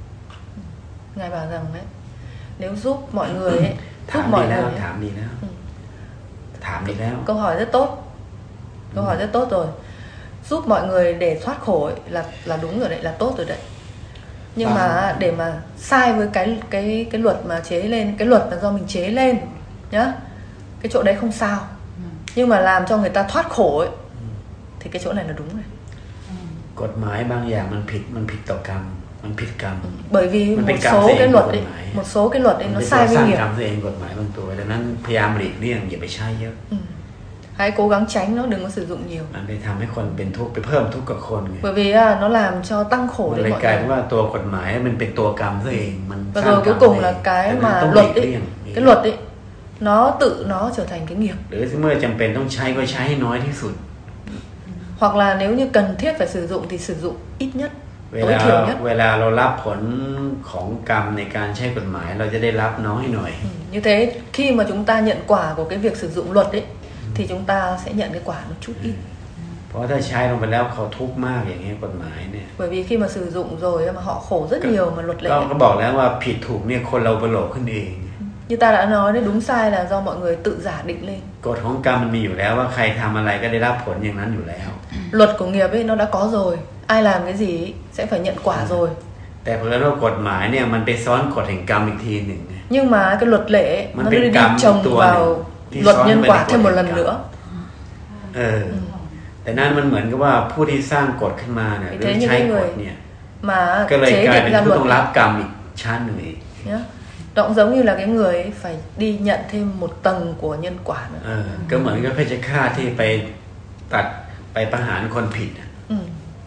Ngài bảo rằng ấy nếu giúp mọi người ấy giúp thảm mọi đi người nào, ấy, thảm đi nào. Ừ. Thảm đi nào. Câu hỏi rất tốt. Câu ừ. hỏi rất tốt rồi. Giúp mọi người để thoát khổ ấy, là là đúng rồi đấy, là tốt rồi đấy. Nhưng à. mà để mà sai với cái cái cái luật mà chế lên, cái luật là do mình chế lên nhá. Cái chỗ đấy không sao. Ừ. Nhưng mà làm cho người ta thoát khổ ấy ừ. thì cái chỗ này là đúng rồi. กฎหมายบางอย่างมันผิดมันผิดต่อกรรมมันผิดกรรม bởi vì một số cái luật ấy một số cái luật ấy nó sai với nghiệp กรรมตัวเองกฎหมายบางตัวดังนั้นพยายามหลีกเลี่ยงอย่าไปใช้เยอะ hãy cố gắng tránh nó, đừng có sử dụng nhiều มันไปทำให้คนเป็นทุกข์ไปเพิ่มทุกข์กับคนไง bởi vì nó làm cho tăng khổ đến mọi người กลายเป็นว่าตัวกฎหมายมันเป็นตัวกรรมตัวเองมัน và rồi cuối cùng là cái mà luật ấy cái luật ấy nó tự nó trở thành cái nghiệp หรือเมื่อจำเป็นต้องใช้ก็ใช้ให้น้อยที่สุด hoặc là nếu như cần thiết phải sử dụng thì sử dụng ít nhất เวลาเวลาเรารับผลของกรรมในการใช้กฎหมายเราจะได้รับน้อยหน่อย như thế khi mà chúng ta nhận quả của cái việc sử dụng luật ấy thì chúng ta sẽ nhận cái quả một chút ít เพราะถ้าใช้ลงไปแล้วเขาทุกข์มากอย่างนี้กฎหมายเนี่ย bởi vì khi mà sử dụng rồi mà họ khổ rất nhiều mà luật lệ ก็บอกแล้วว่าผิดถูกเนี่ยคนเราไปโหลกขึ้นเอง như ta đã nói đấy, đúng sai là do mọi người tự giả định lên กฎของกรรมมันมีอยู่แล้วว่าใครทำอะไรก็ได้รับผลอย่างนั้นอยู่แล้ว luật của nghiệp ấy nó đã có rồi ai làm cái gì sẽ phải nhận quả rồi แต่เพราะว่ากฎหมายเนี่ยมันไปซ้อนกฎแห่งกรรมอีกทีหนึ่ง nhưng mà cái luật lệ nó đi chồng vào luật nhân quả thêm một lần nữa เออแต่นั่นมันเหมือนกับว่าผู้ที่สร้างกฎขึ้นมาเนี่ยหรือใช้กฎเนี่ยก็เลยกลายเป็นผู้ต้องรับกรรมอีกชั้นหนึ่งอีก nó cũng giống như là cái người ấy phải đi nhận thêm một tầng của nhân quả nữa เออก็เหมือนกับเพชฌฆาตที่ไปตัดไปประหารคนผิด ừ.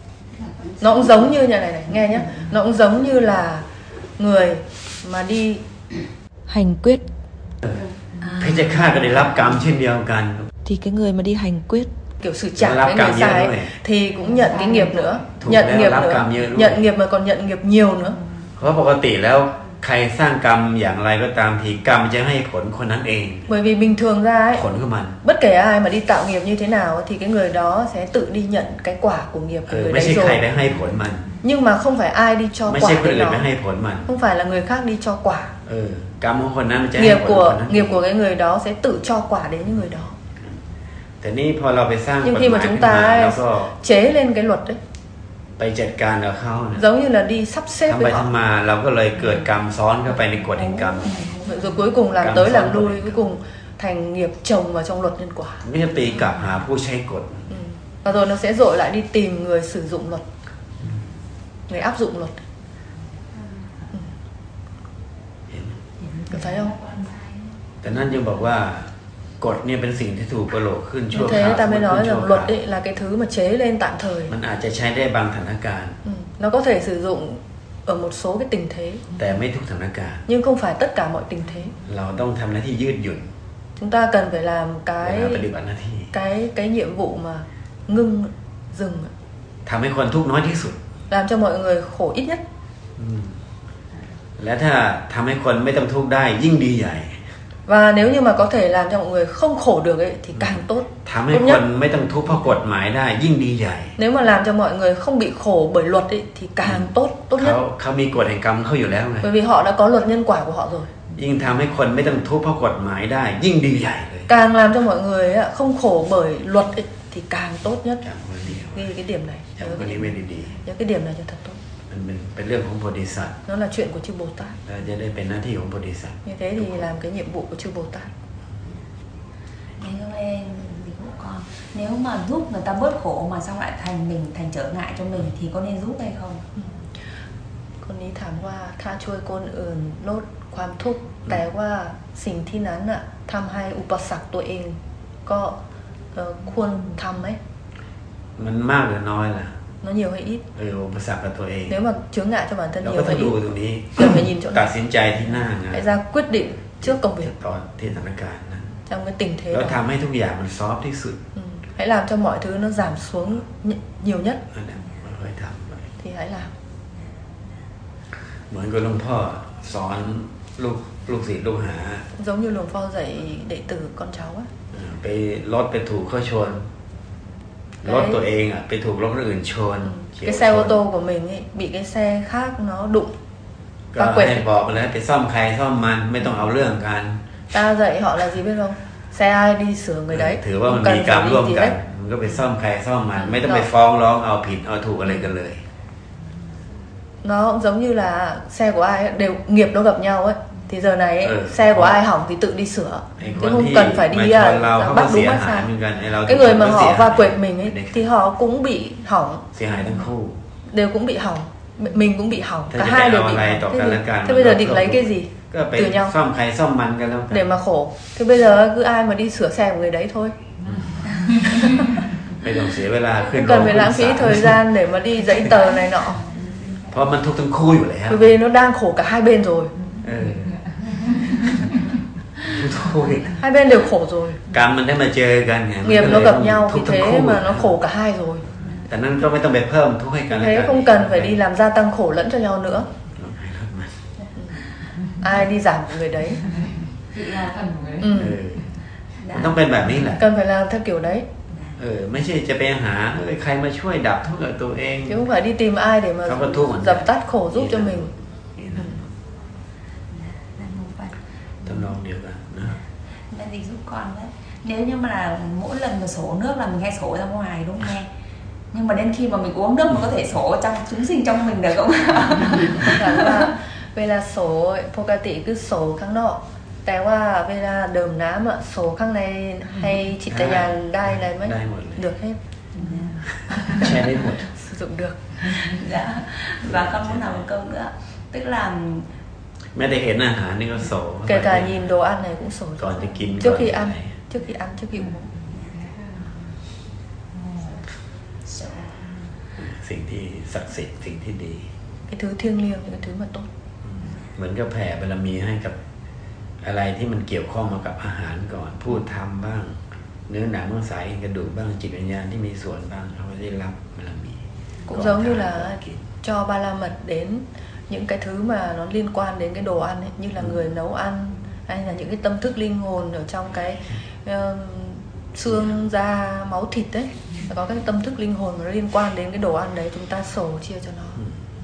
nó cũng giống như nhà này này nghe nhá nó cũng giống như là người mà đi hành quyết เพชฌฆาตก็ได้รับกรรมเช่นเดียวกัน thì cái người mà đi hành quyết kiểu xử trả cái người sai ấy, thì cũng nhận cái nghiệp nữa nhận nghiệp nữa nhận nghiệp mà còn nhận nghiệp nhiều nữa เพราะปกติแล้วใครสร้างกรรมอย่างไรก็ตามทีกรรมจะให้ผลคนนั้นเอง bởi vì bình thường ra ấy ผลของมัน bất kể ai mà đi tạo nghiệp như thế nào thì cái người đó sẽ tự đi nhận cái quả của nghiệp của người đấy rồi ไม่ใช่ใครไปให้ผลมัน nhưng mà không phải ai đi cho quả ไม่ใช่คนอื่นไปให้ผลมัน không phải là người khác đi cho quả เออกรรมของคนนั้นมันจะให้ nghiệp ผล của คนนั้น nghiệp của cái người đó sẽ tự cho quả đến những người đó แต่นี่พอเราไปสร้างกฎห nhưng มาย khi mà ขึ้ chúng นมา ta แล้วก็ chế lên cái luật đấy ไปจัดการกับเขา giống như là đi sắp xếp ทำไป với họ ทำมาเราก็เลยเกิดกรรมซ้อนเข้าไปในกฎแห่งกรรม rồi cuối cùng làm tới làm lui cuối cùng thành nghiệp chồng vào trong luật nhân quả ไม่จะตีกลับหาผู้ใช้กฎ và rồi nó sẽ dội lại đi tìm người sử dụng luật người áp dụng luật có thấy không แต่นั่นยังบอกว่ากฎเนี่ยเป็นสิ่งที่ถูกประโลกขึ้นชั่วคราว thế ta mới nói rằng luật ấy là cái thứ mà chế lên tạm thời มันอาจจะใช้ได้บางสถานการณ์ nó có thể sử dụng ở một số cái tình thế แต่ไม่ทุกสถานการณ์ nhưng không phải tất cả mọi tình thế เราต้องทำหน้าที่ยืดหยุ่น chúng ta cần phải làm cái ปฏิบัติหน้าที่ cái cái nhiệm vụ mà ngưng dừng ทำให้คนทุกข์น้อยที่สุด làm cho mọi người khổ ít nhất และถ้าทำให้คนไม่ต้องทุกข์ได้ยิ่งดีใหญ่ và nếu như mà có thể làm cho mọi người không khổ được ấy thì càng tốt ทำให้คนไม่ต้องทุกข์เพราะกฎหมายได้ยิ่งดีใหญ่ nếu mà làm cho mọi người không bị khổ bởi luật ấy thì càng tốt tốt nhất เขาเขามีกฎแห่งกรรมเขาอยู่แล้วไง bởi vì họ đã có luật nhân quả của họ rồi ยิ่งทำให้คนไม่ต้องทุกข์เพราะกฎหมายได้ยิ่งดีใหญ่เลย càng làm cho mọi người không khổ bởi luật ấy, thì càng tốt nhất จำไว้ดีไว้ ghi cái điểm này. Nhớ cái điểm này đi. Nhớ cái điểm này cho thật tốt. Mìnhเป็นเรื่องของโพธิสัตว์ Nó là chuyện của chư Bồ Tát. เราจะได้เป็นหน้าที่ของโพธิสัตว์ Như thế thì làm cái nhiệm vụ của chư Bồ Tát. Nếu em dịch vụ con, nếu mà giúp người ta bớt khổ mà xong lại thành mình thành trở ngại cho mình thì có nên giúp hay không? คนนี้ถามว่าถ้าช่วยคนอื่นลดความทุกข์แต่ว่าสิ่งที่นั้นน่ะทำให้อุปสรรคตัวเองก็ควรทำไหมมันมากหรือน้อยล่ะ nó nhiều hay ít เอออุปสรรคกับตัวเอง nếu mà chướng ngại cho bản thân เรา nhiều ก็ต้อ hay งดู ít ตรงนี้ cần phải nhìn chỗ ตัด này สินใจที่หน้างาน hãy ra quyết định trước công việc ตอนที่สถานการณ์นั้น trong cái tình thế แล้ว đó ทำให้ทุกอย่างมันซอฟที่สุด ừ. hãy làm cho mọi thứ nó giảm xuống nhiều nhất นั่นแหละค่อยๆทำไป thì hãy làm เหมือนกับหลวงพ่อสอนลูกลูกศิษย์ลูกหา giống như Luồng Pho dạy đệ tử con cháu á ไปรถไปถูกเขาชนรถตัวเองอ่ะไปถูกรถคนอื่นชน cái xe ô tô của mình ấy bị cái xe khác nó đụng ก็ให้บอกไปแล้วไปซ่อมใครซ่อมมันไม่ต้องเอาเรื่องกัน ta dạy họ là gì biết không xe ai đi sửa người đấy ถือว่ามันมีกรรมร่วมกันมันก็ไปซ่อมใครซ่อมมันไม่ต้องไปฟ้องร้องเอาผิดเอาถูกอะไรกันเลย nó cũng giống như là xe của ai ấy, đều nghiệp nó gặp nhau ấy thì giờ này ấy, ừ, xe của ai hỏng thì tự đi sửa chứ không cần phải đi à, bắt đúng bắt sai. Cái người mà họ va quệt mình ấy thì họ cũng bị hỏng, đều cũng bị hỏng, mình cũng bị hỏng, cả hai đều bị hỏng. Thế, thế bây giờ định lấy cái gì từ nhau để mà khổ? Thế bây giờ cứ ai mà đi sửa xe của người đấy thôi. Không cần phải lãng phí thời gian để mà đi giấy tờ này nọ. Bởi vì nó đang khổ cả hai bên rồi. Hai bên đều khổ rồi. Nghiệp nó gặp nhau vì thế mà nó khổ cả hai rồi. Thế không cần phải đi làm gia tăng khổ lẫn cho nhau nữa. Ai đi giảm của người đấy. Ừ. Cần phải làm theo kiểu đấy. เออไม่ใช่จะไปหาใครมาช่วยดับทุกข์กับตัวเอง chứ không phải đi tìm ai để mà dập tắt khổ giúp cho mình. ทำนองเดียวกันนะ Mẹ dịch giúp con đấy. Nếu như mà là mỗi lần mà sổ nước là mình hay sổ ra ngoài đúng không nghe? Nhưng mà đến khi mà mình uống nước mình có thể sổ trong chúng sinh trong mình được không? เวลาโสปกติคือโสข้างนอกแต่ว่าเวลาดื่มน้ำอะโสข้างในให้จิตญาณได้อะไรไหม được hết ใช้ได้หมด sử dụng được. Dạ. Và con muốn hỏi một câu nữa, tức là แม้แต่เห็นอาหารนี่ก็โส kể cả nhìn đồ ăn này cũng sổ trước khi ăn trước khi ăn trước khi uống สิ่งที่ศักดิ์สิทธิ์สิ่งที่ดี cái thứ thiêng liêng cái thứ mà tốt เหมือนกับแผ่บารมีให้กับอะไรที่มันเกี่ยวข้องมากับอาหารก่อนพูดทำบ้างเนื้อหนังมังสายกระดูกบ้างจิตวิญญาณที่มีส่วนบ้างเขาได้รับบารมี cũng giống như là cho ba la mật đến những cái thứ mà nó liên quan đến cái đồ ăn ấy, như là ừ. người nấu ăn hay là những cái tâm thức linh hồn ở trong cái uh, xương da máu thịt đấy, có cái tâm thức linh hồn mà nó liên quan đến cái đồ ăn đấy chúng ta sổ chia cho nó. Ừ.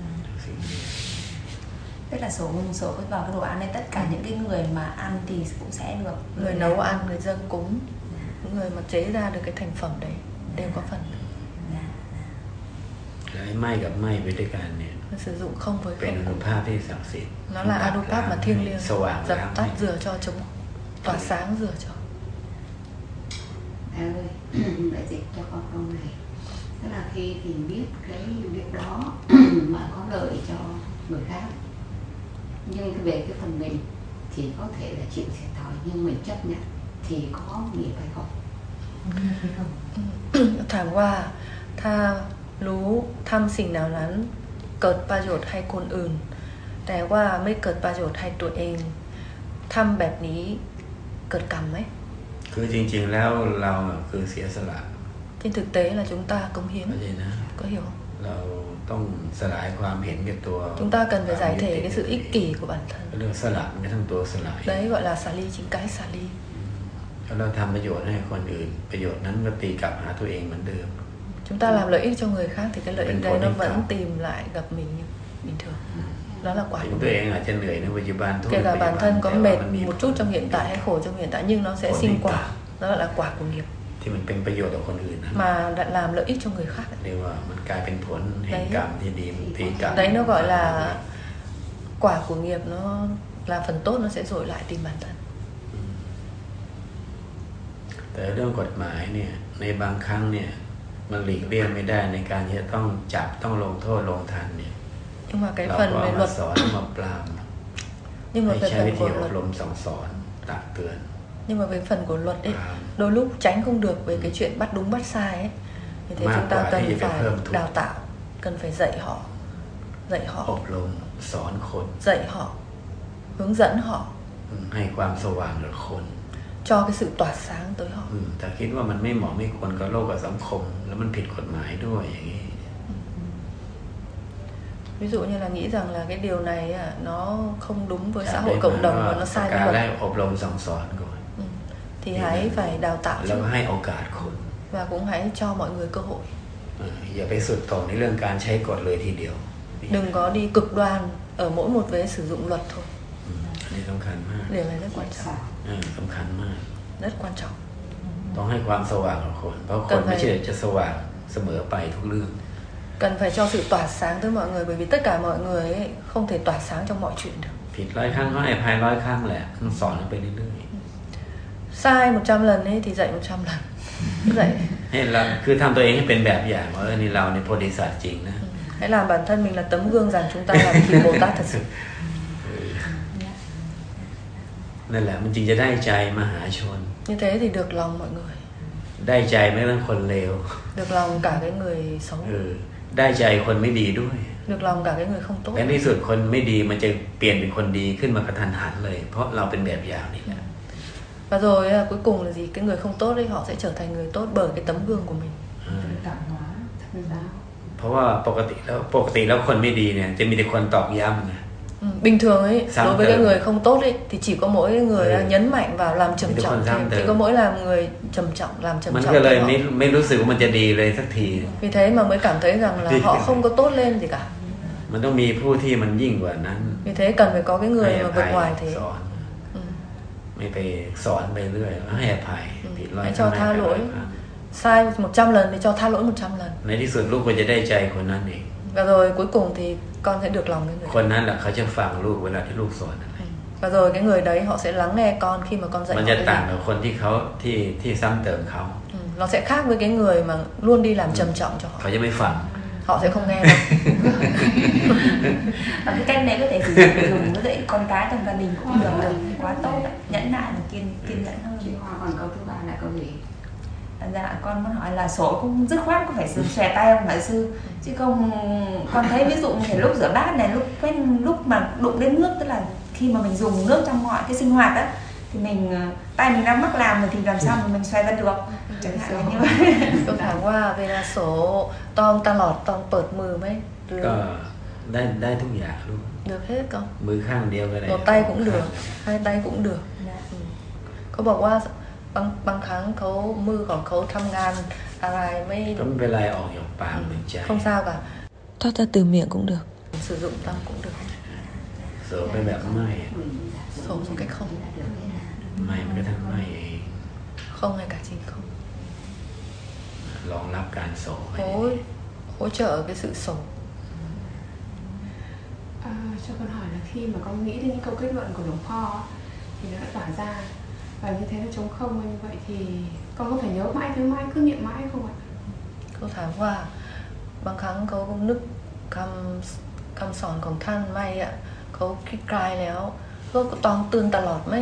Tức là sổ sổ vào cái đồ ăn này tất cả những cái người mà ăn thì cũng sẽ được. Người, người nấu ăn, người dâng cúng, những người mà chế ra được cái thành phẩm đấy đều có phần. ไม้กับไม้ไปด้วยกันเนี่ย sử dụng không với เป็น không อนุภาพที่ศักดิ์สิทธิ์ nó là anupat mà thiêng liêng สว่าง dập tắt rửa cho chống tỏa sáng rửa cho. À ơi, đại dịch cho con câu này. Tức là khi thì biết cái việc đó mà có lợi cho người khác, nhưng về cái phần mình thì có thể là chịu thiệt thòi nhưng mình chấp nhận thì có nghiệp hay không? ถามว่าถ้ารู้ทำสิ่งเหล่านั้นเกิดประโยชน์ให้คนอื่นแต่ว่าไม่เกิดประโยชน์ให้ตัวเองทำแบบนี้เกิดกรรมไหมคือจริงๆแล้วเราคือเสียสละ trên thực tế là chúng ta cống hiến. Có hiểu không? เราต้องสลายความเห็นแก่ตัว chúng ta cần phải giải thể cái sự ích kỷ của bản thân. เรื่องสละมันทั้งตัวสลาย đấy gọi là xả ly chính cái xả ly. ถ้าเราทำประโยชน์ให้คนอื่นประโยชน์นั้นก็ตีกลับหาตัวเองเหมือนเดิม chúng ta làm lợi ích cho người khác thì cái lợi ích đấy nó vẫn tìm lại gặp mình như bình thường. Đó là quả của mình. Kể cả bản thân có mệt một chút trong hiện tại hay khổ trong hiện tại nhưng nó sẽ sinh quả. Đó là quả của nghiệp. ที่มันเป็นประโยชน์ต่อคนอื่นนะ mà đã làm lợi ích cho người khác เรียกว่ามันกลายเป็นผลแห่งกรรมที่ดีปีกรรม đấy nó gọi là quả của nghiệp, nó làm phần tốt nó sẽ dội lại tìm bản thân. แต่เรื่องกฎหมายเนี่ยในบางครั้งเนี่ยมันหลีกเลี่ยงไม่ได้ในการที่จะต้องจับต้องลงโทษลงทันเนี่ย nhưng mà cái เรา phần ก็ về มา luật สอนมาปราม nhưng mà ให้ về ใช้ phần วิธี của อบ luật รมสั่งสอนตักเตือน nhưng mà về phần của luật ấy đôi lúc tránh không được về cái chuyện bắt đúng bắt sai ấy, vì thế chúng ta cần phải đào tạo, cần phải dạy họ, dạy họ อบรมสอนคน dạy họ, hướng dẫn họ ให้ความสว่างกับคน cho cái sự tỏa sáng tới họ. แต่คิดว่ามันไม่เหมาะไม่ควรกับโลกกับสังคมแล้วมันผิดกฎหมายด้วยอย่างนี้ ví dụ như là nghĩ rằng là cái điều này nó không đúng với xã hội cộng đồng và nó sai với luật. อบรมสั่งสอนก่อน thì hãy phải đào tạo แล้วก็ให้โอกาสคน và cũng hãy cho mọi người cơ hội. อย่าไปสุดโต่งในเรื่องการใช้กฎเลยทีเดียว đừng có đi cực đoan ở mỗi một vế sử dụng luật thôi. อันนี้สำคัญมาก điều này rất quan trọng. สำคัญมาก rất quan trọng. ต้องให้ความสว่างกับคนเพราะคนไม่ใช่จะสว่างเสมอไปทุกเรื่อง cần phải cho sự tỏa sáng tới mọi người bởi vì tất cả mọi người ấy không thể tỏa sáng trong mọi chuyện được. ผิดร้อยครั้งก็ให้อภัยร้อยครั้งแหละสอนไปเรื่อยๆ sai một trăm lần ấy thì dạy một trăm lần. dạy ให้เราคือทำตัวเองให้เป็นแบบอย่างว่าเออนี่เราในโพธิสัตว์จริงนะ hãy làm bản thân mình là tấm gương rằng chúng ta là vị Bồ Tát thật sự. นั่นแหละมันจึงจะได้ใจมหาชน như thế thì được lòng mọi người, ได้ใจไม่ต้องคนเลว được lòng cả cái người xấu, เออได้ใจคนไม่ดีด้วย được lòng cả cái người không tốt. และในที่สุดคนไม่ดีมันจะเปลี่ยนเป็นคนดีขึ้นมากระทันหันเลยเพราะเราเป็นแบบอย่างนี่แหละ và rồi cuối cùng là gì, cái người không tốt ấy họ sẽ trở thành người tốt bởi cái tấm gương của mình. เพราะว่าปกติแล้วปกติแล้วคนไม่ดีเนี่ยจะมีแต่คนตอกย้ำนะ bình thường ấy đối với cái người không tốt ấy thì chỉ có mỗi người ừ. nhấn mạnh vào làm trầm trọng thêm, chỉ có mỗi làm người trầm trọng làm trầm trọng. มันก็เลยไม่ไม่รู้สึกว่ามันจะดีเลยสักที vì thế mà mới cảm thấy rằng là họ không có tốt lên gì cả. มันต้องมีผู้ที่มันยิ่งกว่านั้น vì thế cần phải có cái người mà vượt ngoài thế. ไม่ไปสอนไปเรื่อยให้อภัยผิดร้อย cho tha lỗi, sai một trăm lần thì cho tha lỗi một trăm lần. ในที่สุดลูกก็จะได้ใจคนนั้นเอง và rồi cuối cùng thì con sẽ được lòng cái người. คนนั้นแหละเขาจะฟังลูกเวลาที่ลูกสอนอะไร và rồi cái người đấy họ sẽ lắng nghe con khi mà con dạy. มันจะต่างกับคนที่เขาที่ที่ซ้ำเติมเขา nó sẽ khác với cái người mà luôn đi làm trầm trọng cho họ. เขาจะไม่ฟัง họ sẽ không nghe đâu. và cái cách này có thể sử dụng để dùng với lại con cái trong gia đình cũng được, được quá tốt, nhẫn nại và kiên kiên nhẫn hơn. Chị Hoa còn câu thứ ba là câu gì? Dạ con muốn hỏi là sổ cũng dứt khoát có phải sử xòe tay không phải sư, chứ không con thấy ví dụ như thể lúc rửa bát này, lúc quét, lúc mà đụng đến nước, tức là khi mà mình dùng nước trong mọi cái sinh hoạt á thì mình tay mình đang mắc làm rồi thì làm sao mà mình xòe ra được, chẳng hạn như vậy. ก็ถามว่าเวลาโสต้องตลอดต้องเปิดมือไหมก็ได้ได้ทุกอย่างลูก được hết con. มือข้างเดียวก็ได้ một tay cũng được, hai tay cũng được. เขาบอกว่าบางบางครั้งเขามือของเขาทำงานอะไรไม่ก็ไม่เป็นไรออกจากปากเป็นใจ không sao cả, thoát ra từ miệng cũng được, sử dụng tâm cũng được. โสเป็นแบบไม่ sổ một cách không, ไม่มันก็ทั้งไม่เอง không hay cả chính không. รองรับการโส hỗ hỗ trợ cái sự sổ. À, cho con hỏi là khi mà con nghĩ đến những câu kết luận của Hồngพ่thì nó đã tỏa ra và như thế nó trống không, như vậy thì con có phải nhớ mãi nhớ mãi cứ niệm mãi không ạ? เขาถามว่าบางครั้งเขานึกคำคำสอนของท่านไม่อ่ะเขาคลิกกลายแล้วก็ต้องเตือนตลอดไหม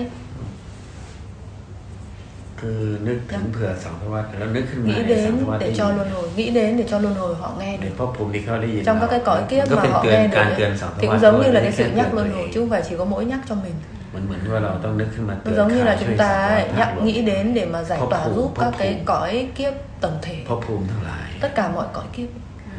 คือนึกถึงเผื่อสังสารวัฏแล้วนึกขึ้นมา nghĩ đến để cho luân hồi, nghĩ đến để cho luân hồi họ nghe ใน được. ภพภูมิที่เขาได้ยิน trong các cái cõi kiếp ก็ mà เป็น họ เตือน nghe การ được เตือน ấy, สังสาร thì วัฏ cũng giống như là cái ไม่ sự ใช่ nhắc เตือน luân ตัว hồi เอง chứ không phải chỉ có mỗi nhắc cho mình. มันเหมือนว่าเราต้องนึกขึ้นมาเตือน giống như là ช่วย chúng สัง ta สารวัฏ nhắc ทั้งหมด nghĩ đến để mà giải tỏa giúp các cái cõi kiếp tổng thể, ภพภูมิทั้งหลาย tất cả mọi cõi kiếp.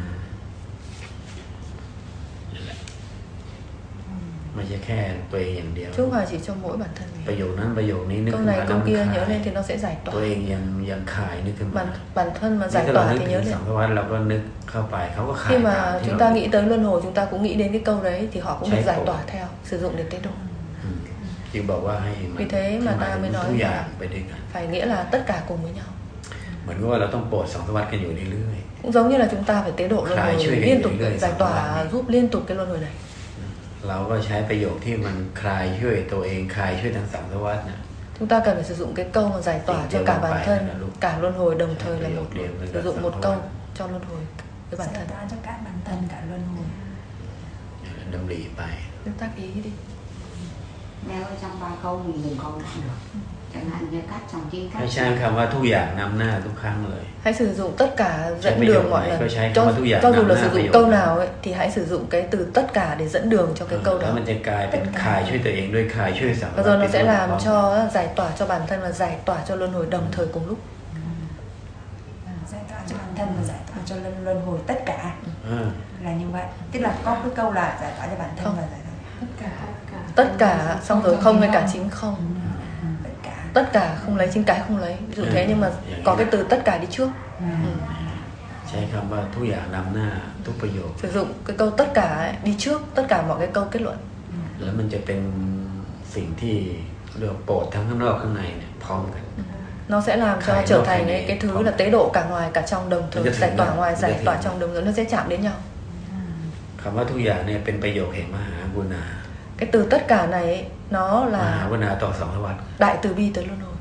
ไม่ใช่แค่ตัวเองอย่างเดียว chứ không phải chỉ cho mỗi bản thân ประ mình. โยคนั้นประโยคนี้นึก câu ขึ้น này มา câu kia แล้ว nhớ lên thì nó sẽ giải ตัว tỏa. เองยังยังคายนึกขึ้นมา bản bản thân mà นี่ giải ถ้าเรา tỏa นึก thì ถึ nhớ ง lên. สังสารวัฏเราก็นึกเข้าไปเขาก็คาย khi ตาม mà ที่ chúng เรา ta nghĩ tới luân hồi chúng ta cũng nghĩ đến cái câu đấy thì họ cũng được Cháy giải khổ. tỏa theo, sử dụng để tế độ. จึงบอกว่าให้มัน vì thế mà ta mới ทุก nói อย่าง là ไปด้วยกัน phải nghĩa là tất cả cùng với nhau. เหมือนกับว่าเราต้องโปรดสองสวัสดิ์กันอยู่เรื่อย cũng giống như là chúng ta phải tế độ luân hồi liên tục giải tỏa giúp liên tục cái luân hồi này. เราก็ใช้ประโยคที่มันคลายช่วยตัวเองคลายช่วยทั้งสามสวัสดิ์นะ Chúng ta cần phải sử dụng cái câu mà giải tỏa cho cả bản thân, cả luân hồi đồng thời là một, sử dụng một câu cho luân hồi với bản thân. Giải tỏa cho cả bản thân cả luân hồi. ดำริไป Chúng ta ý đi. Nếu trong ba câu mình đừng câu lại được. Chẳng hạn như các trong trên các. ให้ใช้คำว่าทุกอย่างนำหน้าทุกครั้งเลย Hãy sử dụng tất cả dẫn đường mọi lần. Cho, cho dù là sử dụng câu nào ấy, thì hãy sử dụng cái từ tất cả để dẫn đường cho cái câu đó. แล้วมันจะกลายเป็นคลายช่วยตัวเองด้วยคลายช่วยสามสวัสดิ์ Và rồi nó sẽ làm cho giải tỏa cho bản thân và giải tỏa cho luân hồi đồng thời cùng lúc. Giải tỏa cho bản thân và giải tỏa cho luân luân hồi tất cả. Là như vậy. Tức là có cái câu là giải tỏa cho bản thân và giải tỏa tất cả. Tất cả xong rồi không với cả chính không. Tất cả không lấy chính cái không lấy, ví dụ thế, nhưng mà có cái từ tất cả đi trước. ใช้คำว่าทุกอย่างนำหน้าทุกประโยค Sử dụng cái câu tất cả ấy, đi trước tất cả mọi cái câu kết luận. แล้วมันจะเป็นสิ่งที่เรียกว่าโปรดทั้งข้างนอกข้างในเนี่ยพร้อมกัน Nó sẽ làm cho trở thành cái, cái thứ là tế độ cả ngoài cả trong đồng thời, giải tỏa ngoài giải tỏa trong đồng thời, nó sẽ chạm đến nhau. คำว่าทุกอย่างเนี่ยเป็นประโยคแห่งมหากรุณา Cái từ tất cả này ấy, nó มหา là กรุณาต่อสองสวัสดิ์ đại từ bi tới luân hồi.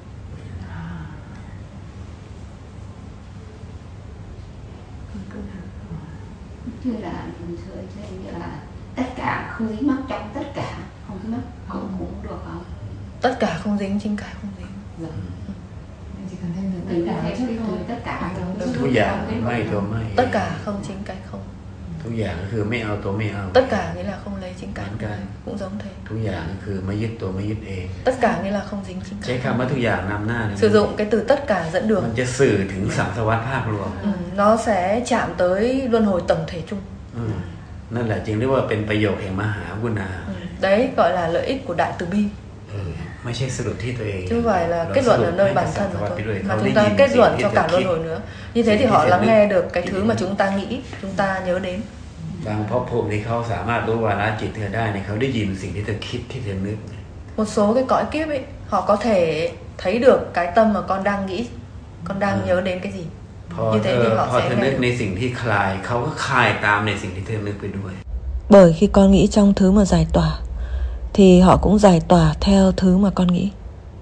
Như là mình sửa như là tất cả không dính mắc trong tất cả không dính mắc cũng cũng được không? Tất cả không dính chính cái không dính. Vâng. Mình chỉ cần thêm từ Từ tất cả cái trước từ thôi. tất cả ทุกอย่างไม่ตัวไม่ Tất cả không chính cái không. ทุกอย่างก็คือไม่เอาตัวไม่เอา Tất cả nghĩa là không lấy chính cái không lấy. Cũng giống thế. ทุกอย่างก็คือไม่ยึดตัวไม่ยึดเอง Tất cả nghĩa là không dính chính ใช้ cái. คำว่าทุกอย่างนำหน้าเนี่ย Sử dụng cái từ tất cả dẫn มัน đường. จะสื่อถึงสังสวัสดิ์ภาพรวม Ừ, nó sẽ chạm tới luân hồi tổng thể chung. อืมนั่นแหละจึงเรียกว่าเป็นประโยคแห่งมหากรุณา Ừ, đấy gọi là lợi ích của đại từ bi. ไม่ใช่สรุปที่ตัวเอง Chứ không phải là kết luận ở nơi bản thân mà thôi, mà chúng ta kết luận cho cả luân hồi nữa. Như thế thì họ lắng nghe được cái thứ mà chúng ta nghĩ, chúng ta nhớ đến. บางภพภูมิที่เขาสามารถรู้วาระจิตเธอได้เนี่ยเขาได้ยินสิ่งที่เธอคิดที่เธอนึก Một số cái cõi kiếp ấy, họ có thể thấy được cái tâm mà con đang nghĩ, con đang ừ. nhớ đến cái gì. พอเธอพอเธอนึกในสิ่งที่คลายเขาก็คลายตามในสิ่งที่เธอนึกไปด้วย Bởi khi con nghĩ trong thứ mà giải tỏa thì họ cũng giải tỏa theo thứ mà con nghĩ.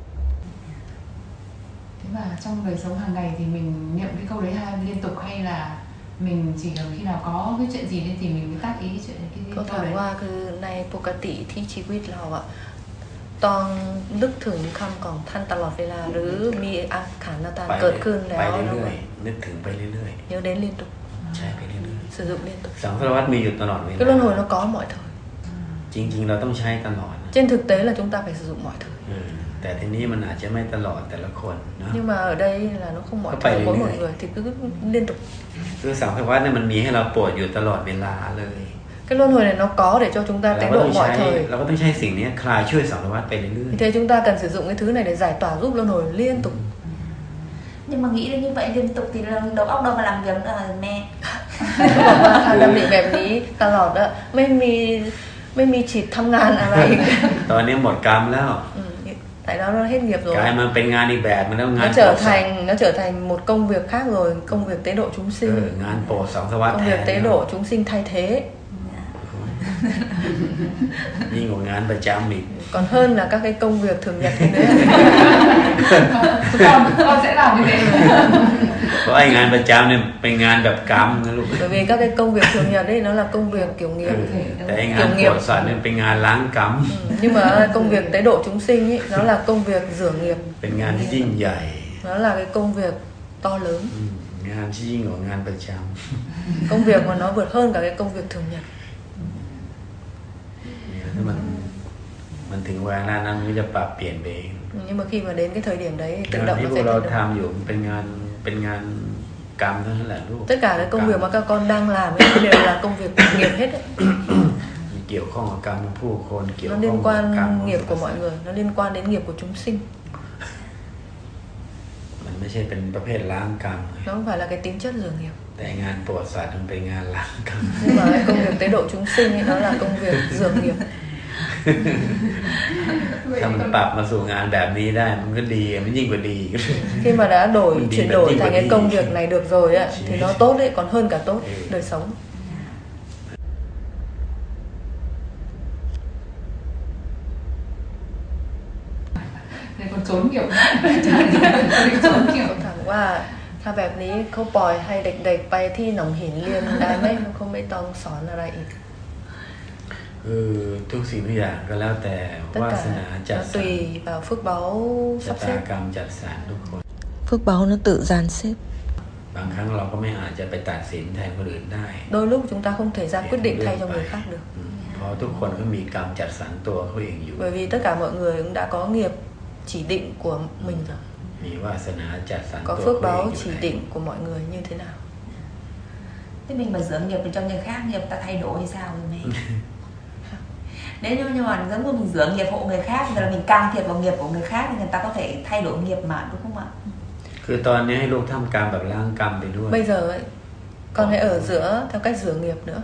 Thế mà trong đời sống hàng ngày thì mình niệm cái câu đấy hai liên tục hay là mình chỉ cần khi nào có cái chuyện gì lên thì mình mới tác ý chuyện cái Câu câu ถาม đấy. ว่าคือในปกติที่ชีวิตเราอะต้องนึกถึงคำของท่านตลอดเวลาหรือมีอาการนาตาเกิดขึ้นแล้วไปเรื่อยๆนึกถึงไปเรื่อย nhớ đến liên tục, ๆใช่ไปเรื่อย sử dụng liên tục. ๆสังสารวัฏมีอยู่ตลอดเวลา Cái luân hồi nó có mọi thời. จริงๆเราต้องใช้ตลอด Trên thực tế là chúng ta phải sử dụng mọi thời. แต่ทีนี้มันอาจจะไม่ตลอดแต่ละคนเนาะ Nhưng mà ở đây là nó không mọi thời mỗi một người thì cứ liên tục. คือสังสารวัฏเนี่ยมันมีให้เราโปรดอยู่ตลอดเวลาเลย Cái luân hồi này nó có để cho chúng ta tế độ mọi thời. เราก็ต้องใช้สิ่งนี้คลายช่วยสังสารวัฏไปเรื่อย Vì thế chúng ta cần sử dụng cái thứ này để giải tỏa giúp luân hồi liên tục. Nhưng mà nghĩ đến như vậy liên tục thì đầu óc đâu mà làm việc nữa hả mẹ? ดำริแบบนี้ตลอดอะไม่มีไม่มีจิตทำงานอะไรๆตอนนี้หมดกรรมแล้ว tại đó nó hết nghiệp rồi. กลายมาเป็นงานอีกแบบมันแล้วงาน nó trở thành nó trở thành một công việc khác rồi, công việc tế độ chúng sinh. งานโปรดสังสารวัฏ công việc tế độ chúng sinh thay thế. ยิ่งกว่างานประจำอีก còn hơn là các cái công việc thường nhật thế nữa. con, con sẽ làm như thế. เพราะไอ้งานประจำเนี่ยเป็นงานแบบกรรมนะลูก bởi vì các cái công việc thường nhật đấy nó là công việc kiểu nghiệp. แต่ไอ้งานโปรดสัตว์เนี่ยเป็นงานล้างกรรม nhưng mà công việc tế độ chúng sinh ấy nó là công việc rửa nghiệp. เป็นงานที่ยิ่งใหญ่ nó là cái công việc to lớn. งานที่ยิ่งกว่างานประจำ công việc mà nó vượt hơn cả cái công việc thường nhật. มันมันถึงเวลานั้นมันจะปรับเปลี่ยนไปเอง nhưng mà khi mà đến cái thời điểm đấy งาน tự động ที่ nó พว sẽ กเรา tự động. ทำอยู่เป็นงานเป็นงานกรรมเท่านั้นแหละลูก tất cả cái công việc mà các con đang làm ấy đều là công việc nghiệp hết đấy. เกี่ยวข้องกับกรรมของผู้คนเกี่ยว nó ข้อง liên กับกรรม quan nghiệp của mọi người, nó liên quan đến nghiệp của chúng sinh. มันไม่ใช่เป็นประเภทล้างกรรม nó không phải là cái tính chất rửa nghiệp. แต่งานโปรดสัตว์มันเป็นงานล้างกรรม nhưng mà cái công việc tế độ chúng sinh ấy, nó là công việc rửa nghiệp. ถ้ามันปรับมาสู่งานแบบนี้ได้มันก็ดีมันยิ่งกว่าดี Khi mà đã đổi chuyển đổi thành cái công việc này được rồi á thì nó tốt đấy, còn hơn cả tốt đời sống. Còn trốn kiểu ถามว่าถ้าแบบนี้เขาปล่อยให้เด็กๆไปที่หนองหินเรียนได้ไหมเขาไม่ต้องสอนอะไรอีกคือทุกสิ่งทุกอย่างก็แล้วแต่วาสนาจัดสรร tùy vào phước báu ชะ sắp ตา xếp. กรรมจัดสรรทุกคน Phước báu nó tự dàn xếp. บางครั้งเราก็ไม่อาจจะไปตัดสินแทนคนอื่นได้ Đôi lúc chúng ta không thể ra quyết định thay cho người khác được. เพราะทุกคนก็มีกรรมจัดสรรตัวเขาเองอยู่ Bởi vì tất cả mọi người cũng đã có nghiệp chỉ định của mình rồi. มีวาสนาจัดสรร Có ตัว phước เขาเอง báu อยู่ chỉ định của mọi người như thế nào. Thế mình mà dưỡng nghiệp trong người khác, nghiệp ta thay đổi hay sao rồi mày? Nếu như, như mà giống như mình dưỡng nghiệp hộ người khác, rồi là mình can thiệp vào nghiệp của người khác thì người ta có thể thay đổi nghiệp mà, đúng không ạ? คือตอนนี้ให้ลูกทำกรรมแบบล้างกรรมไปด้วย Bây giờ ấy, con hãy ở giữa theo cách rửa nghiệp nữa.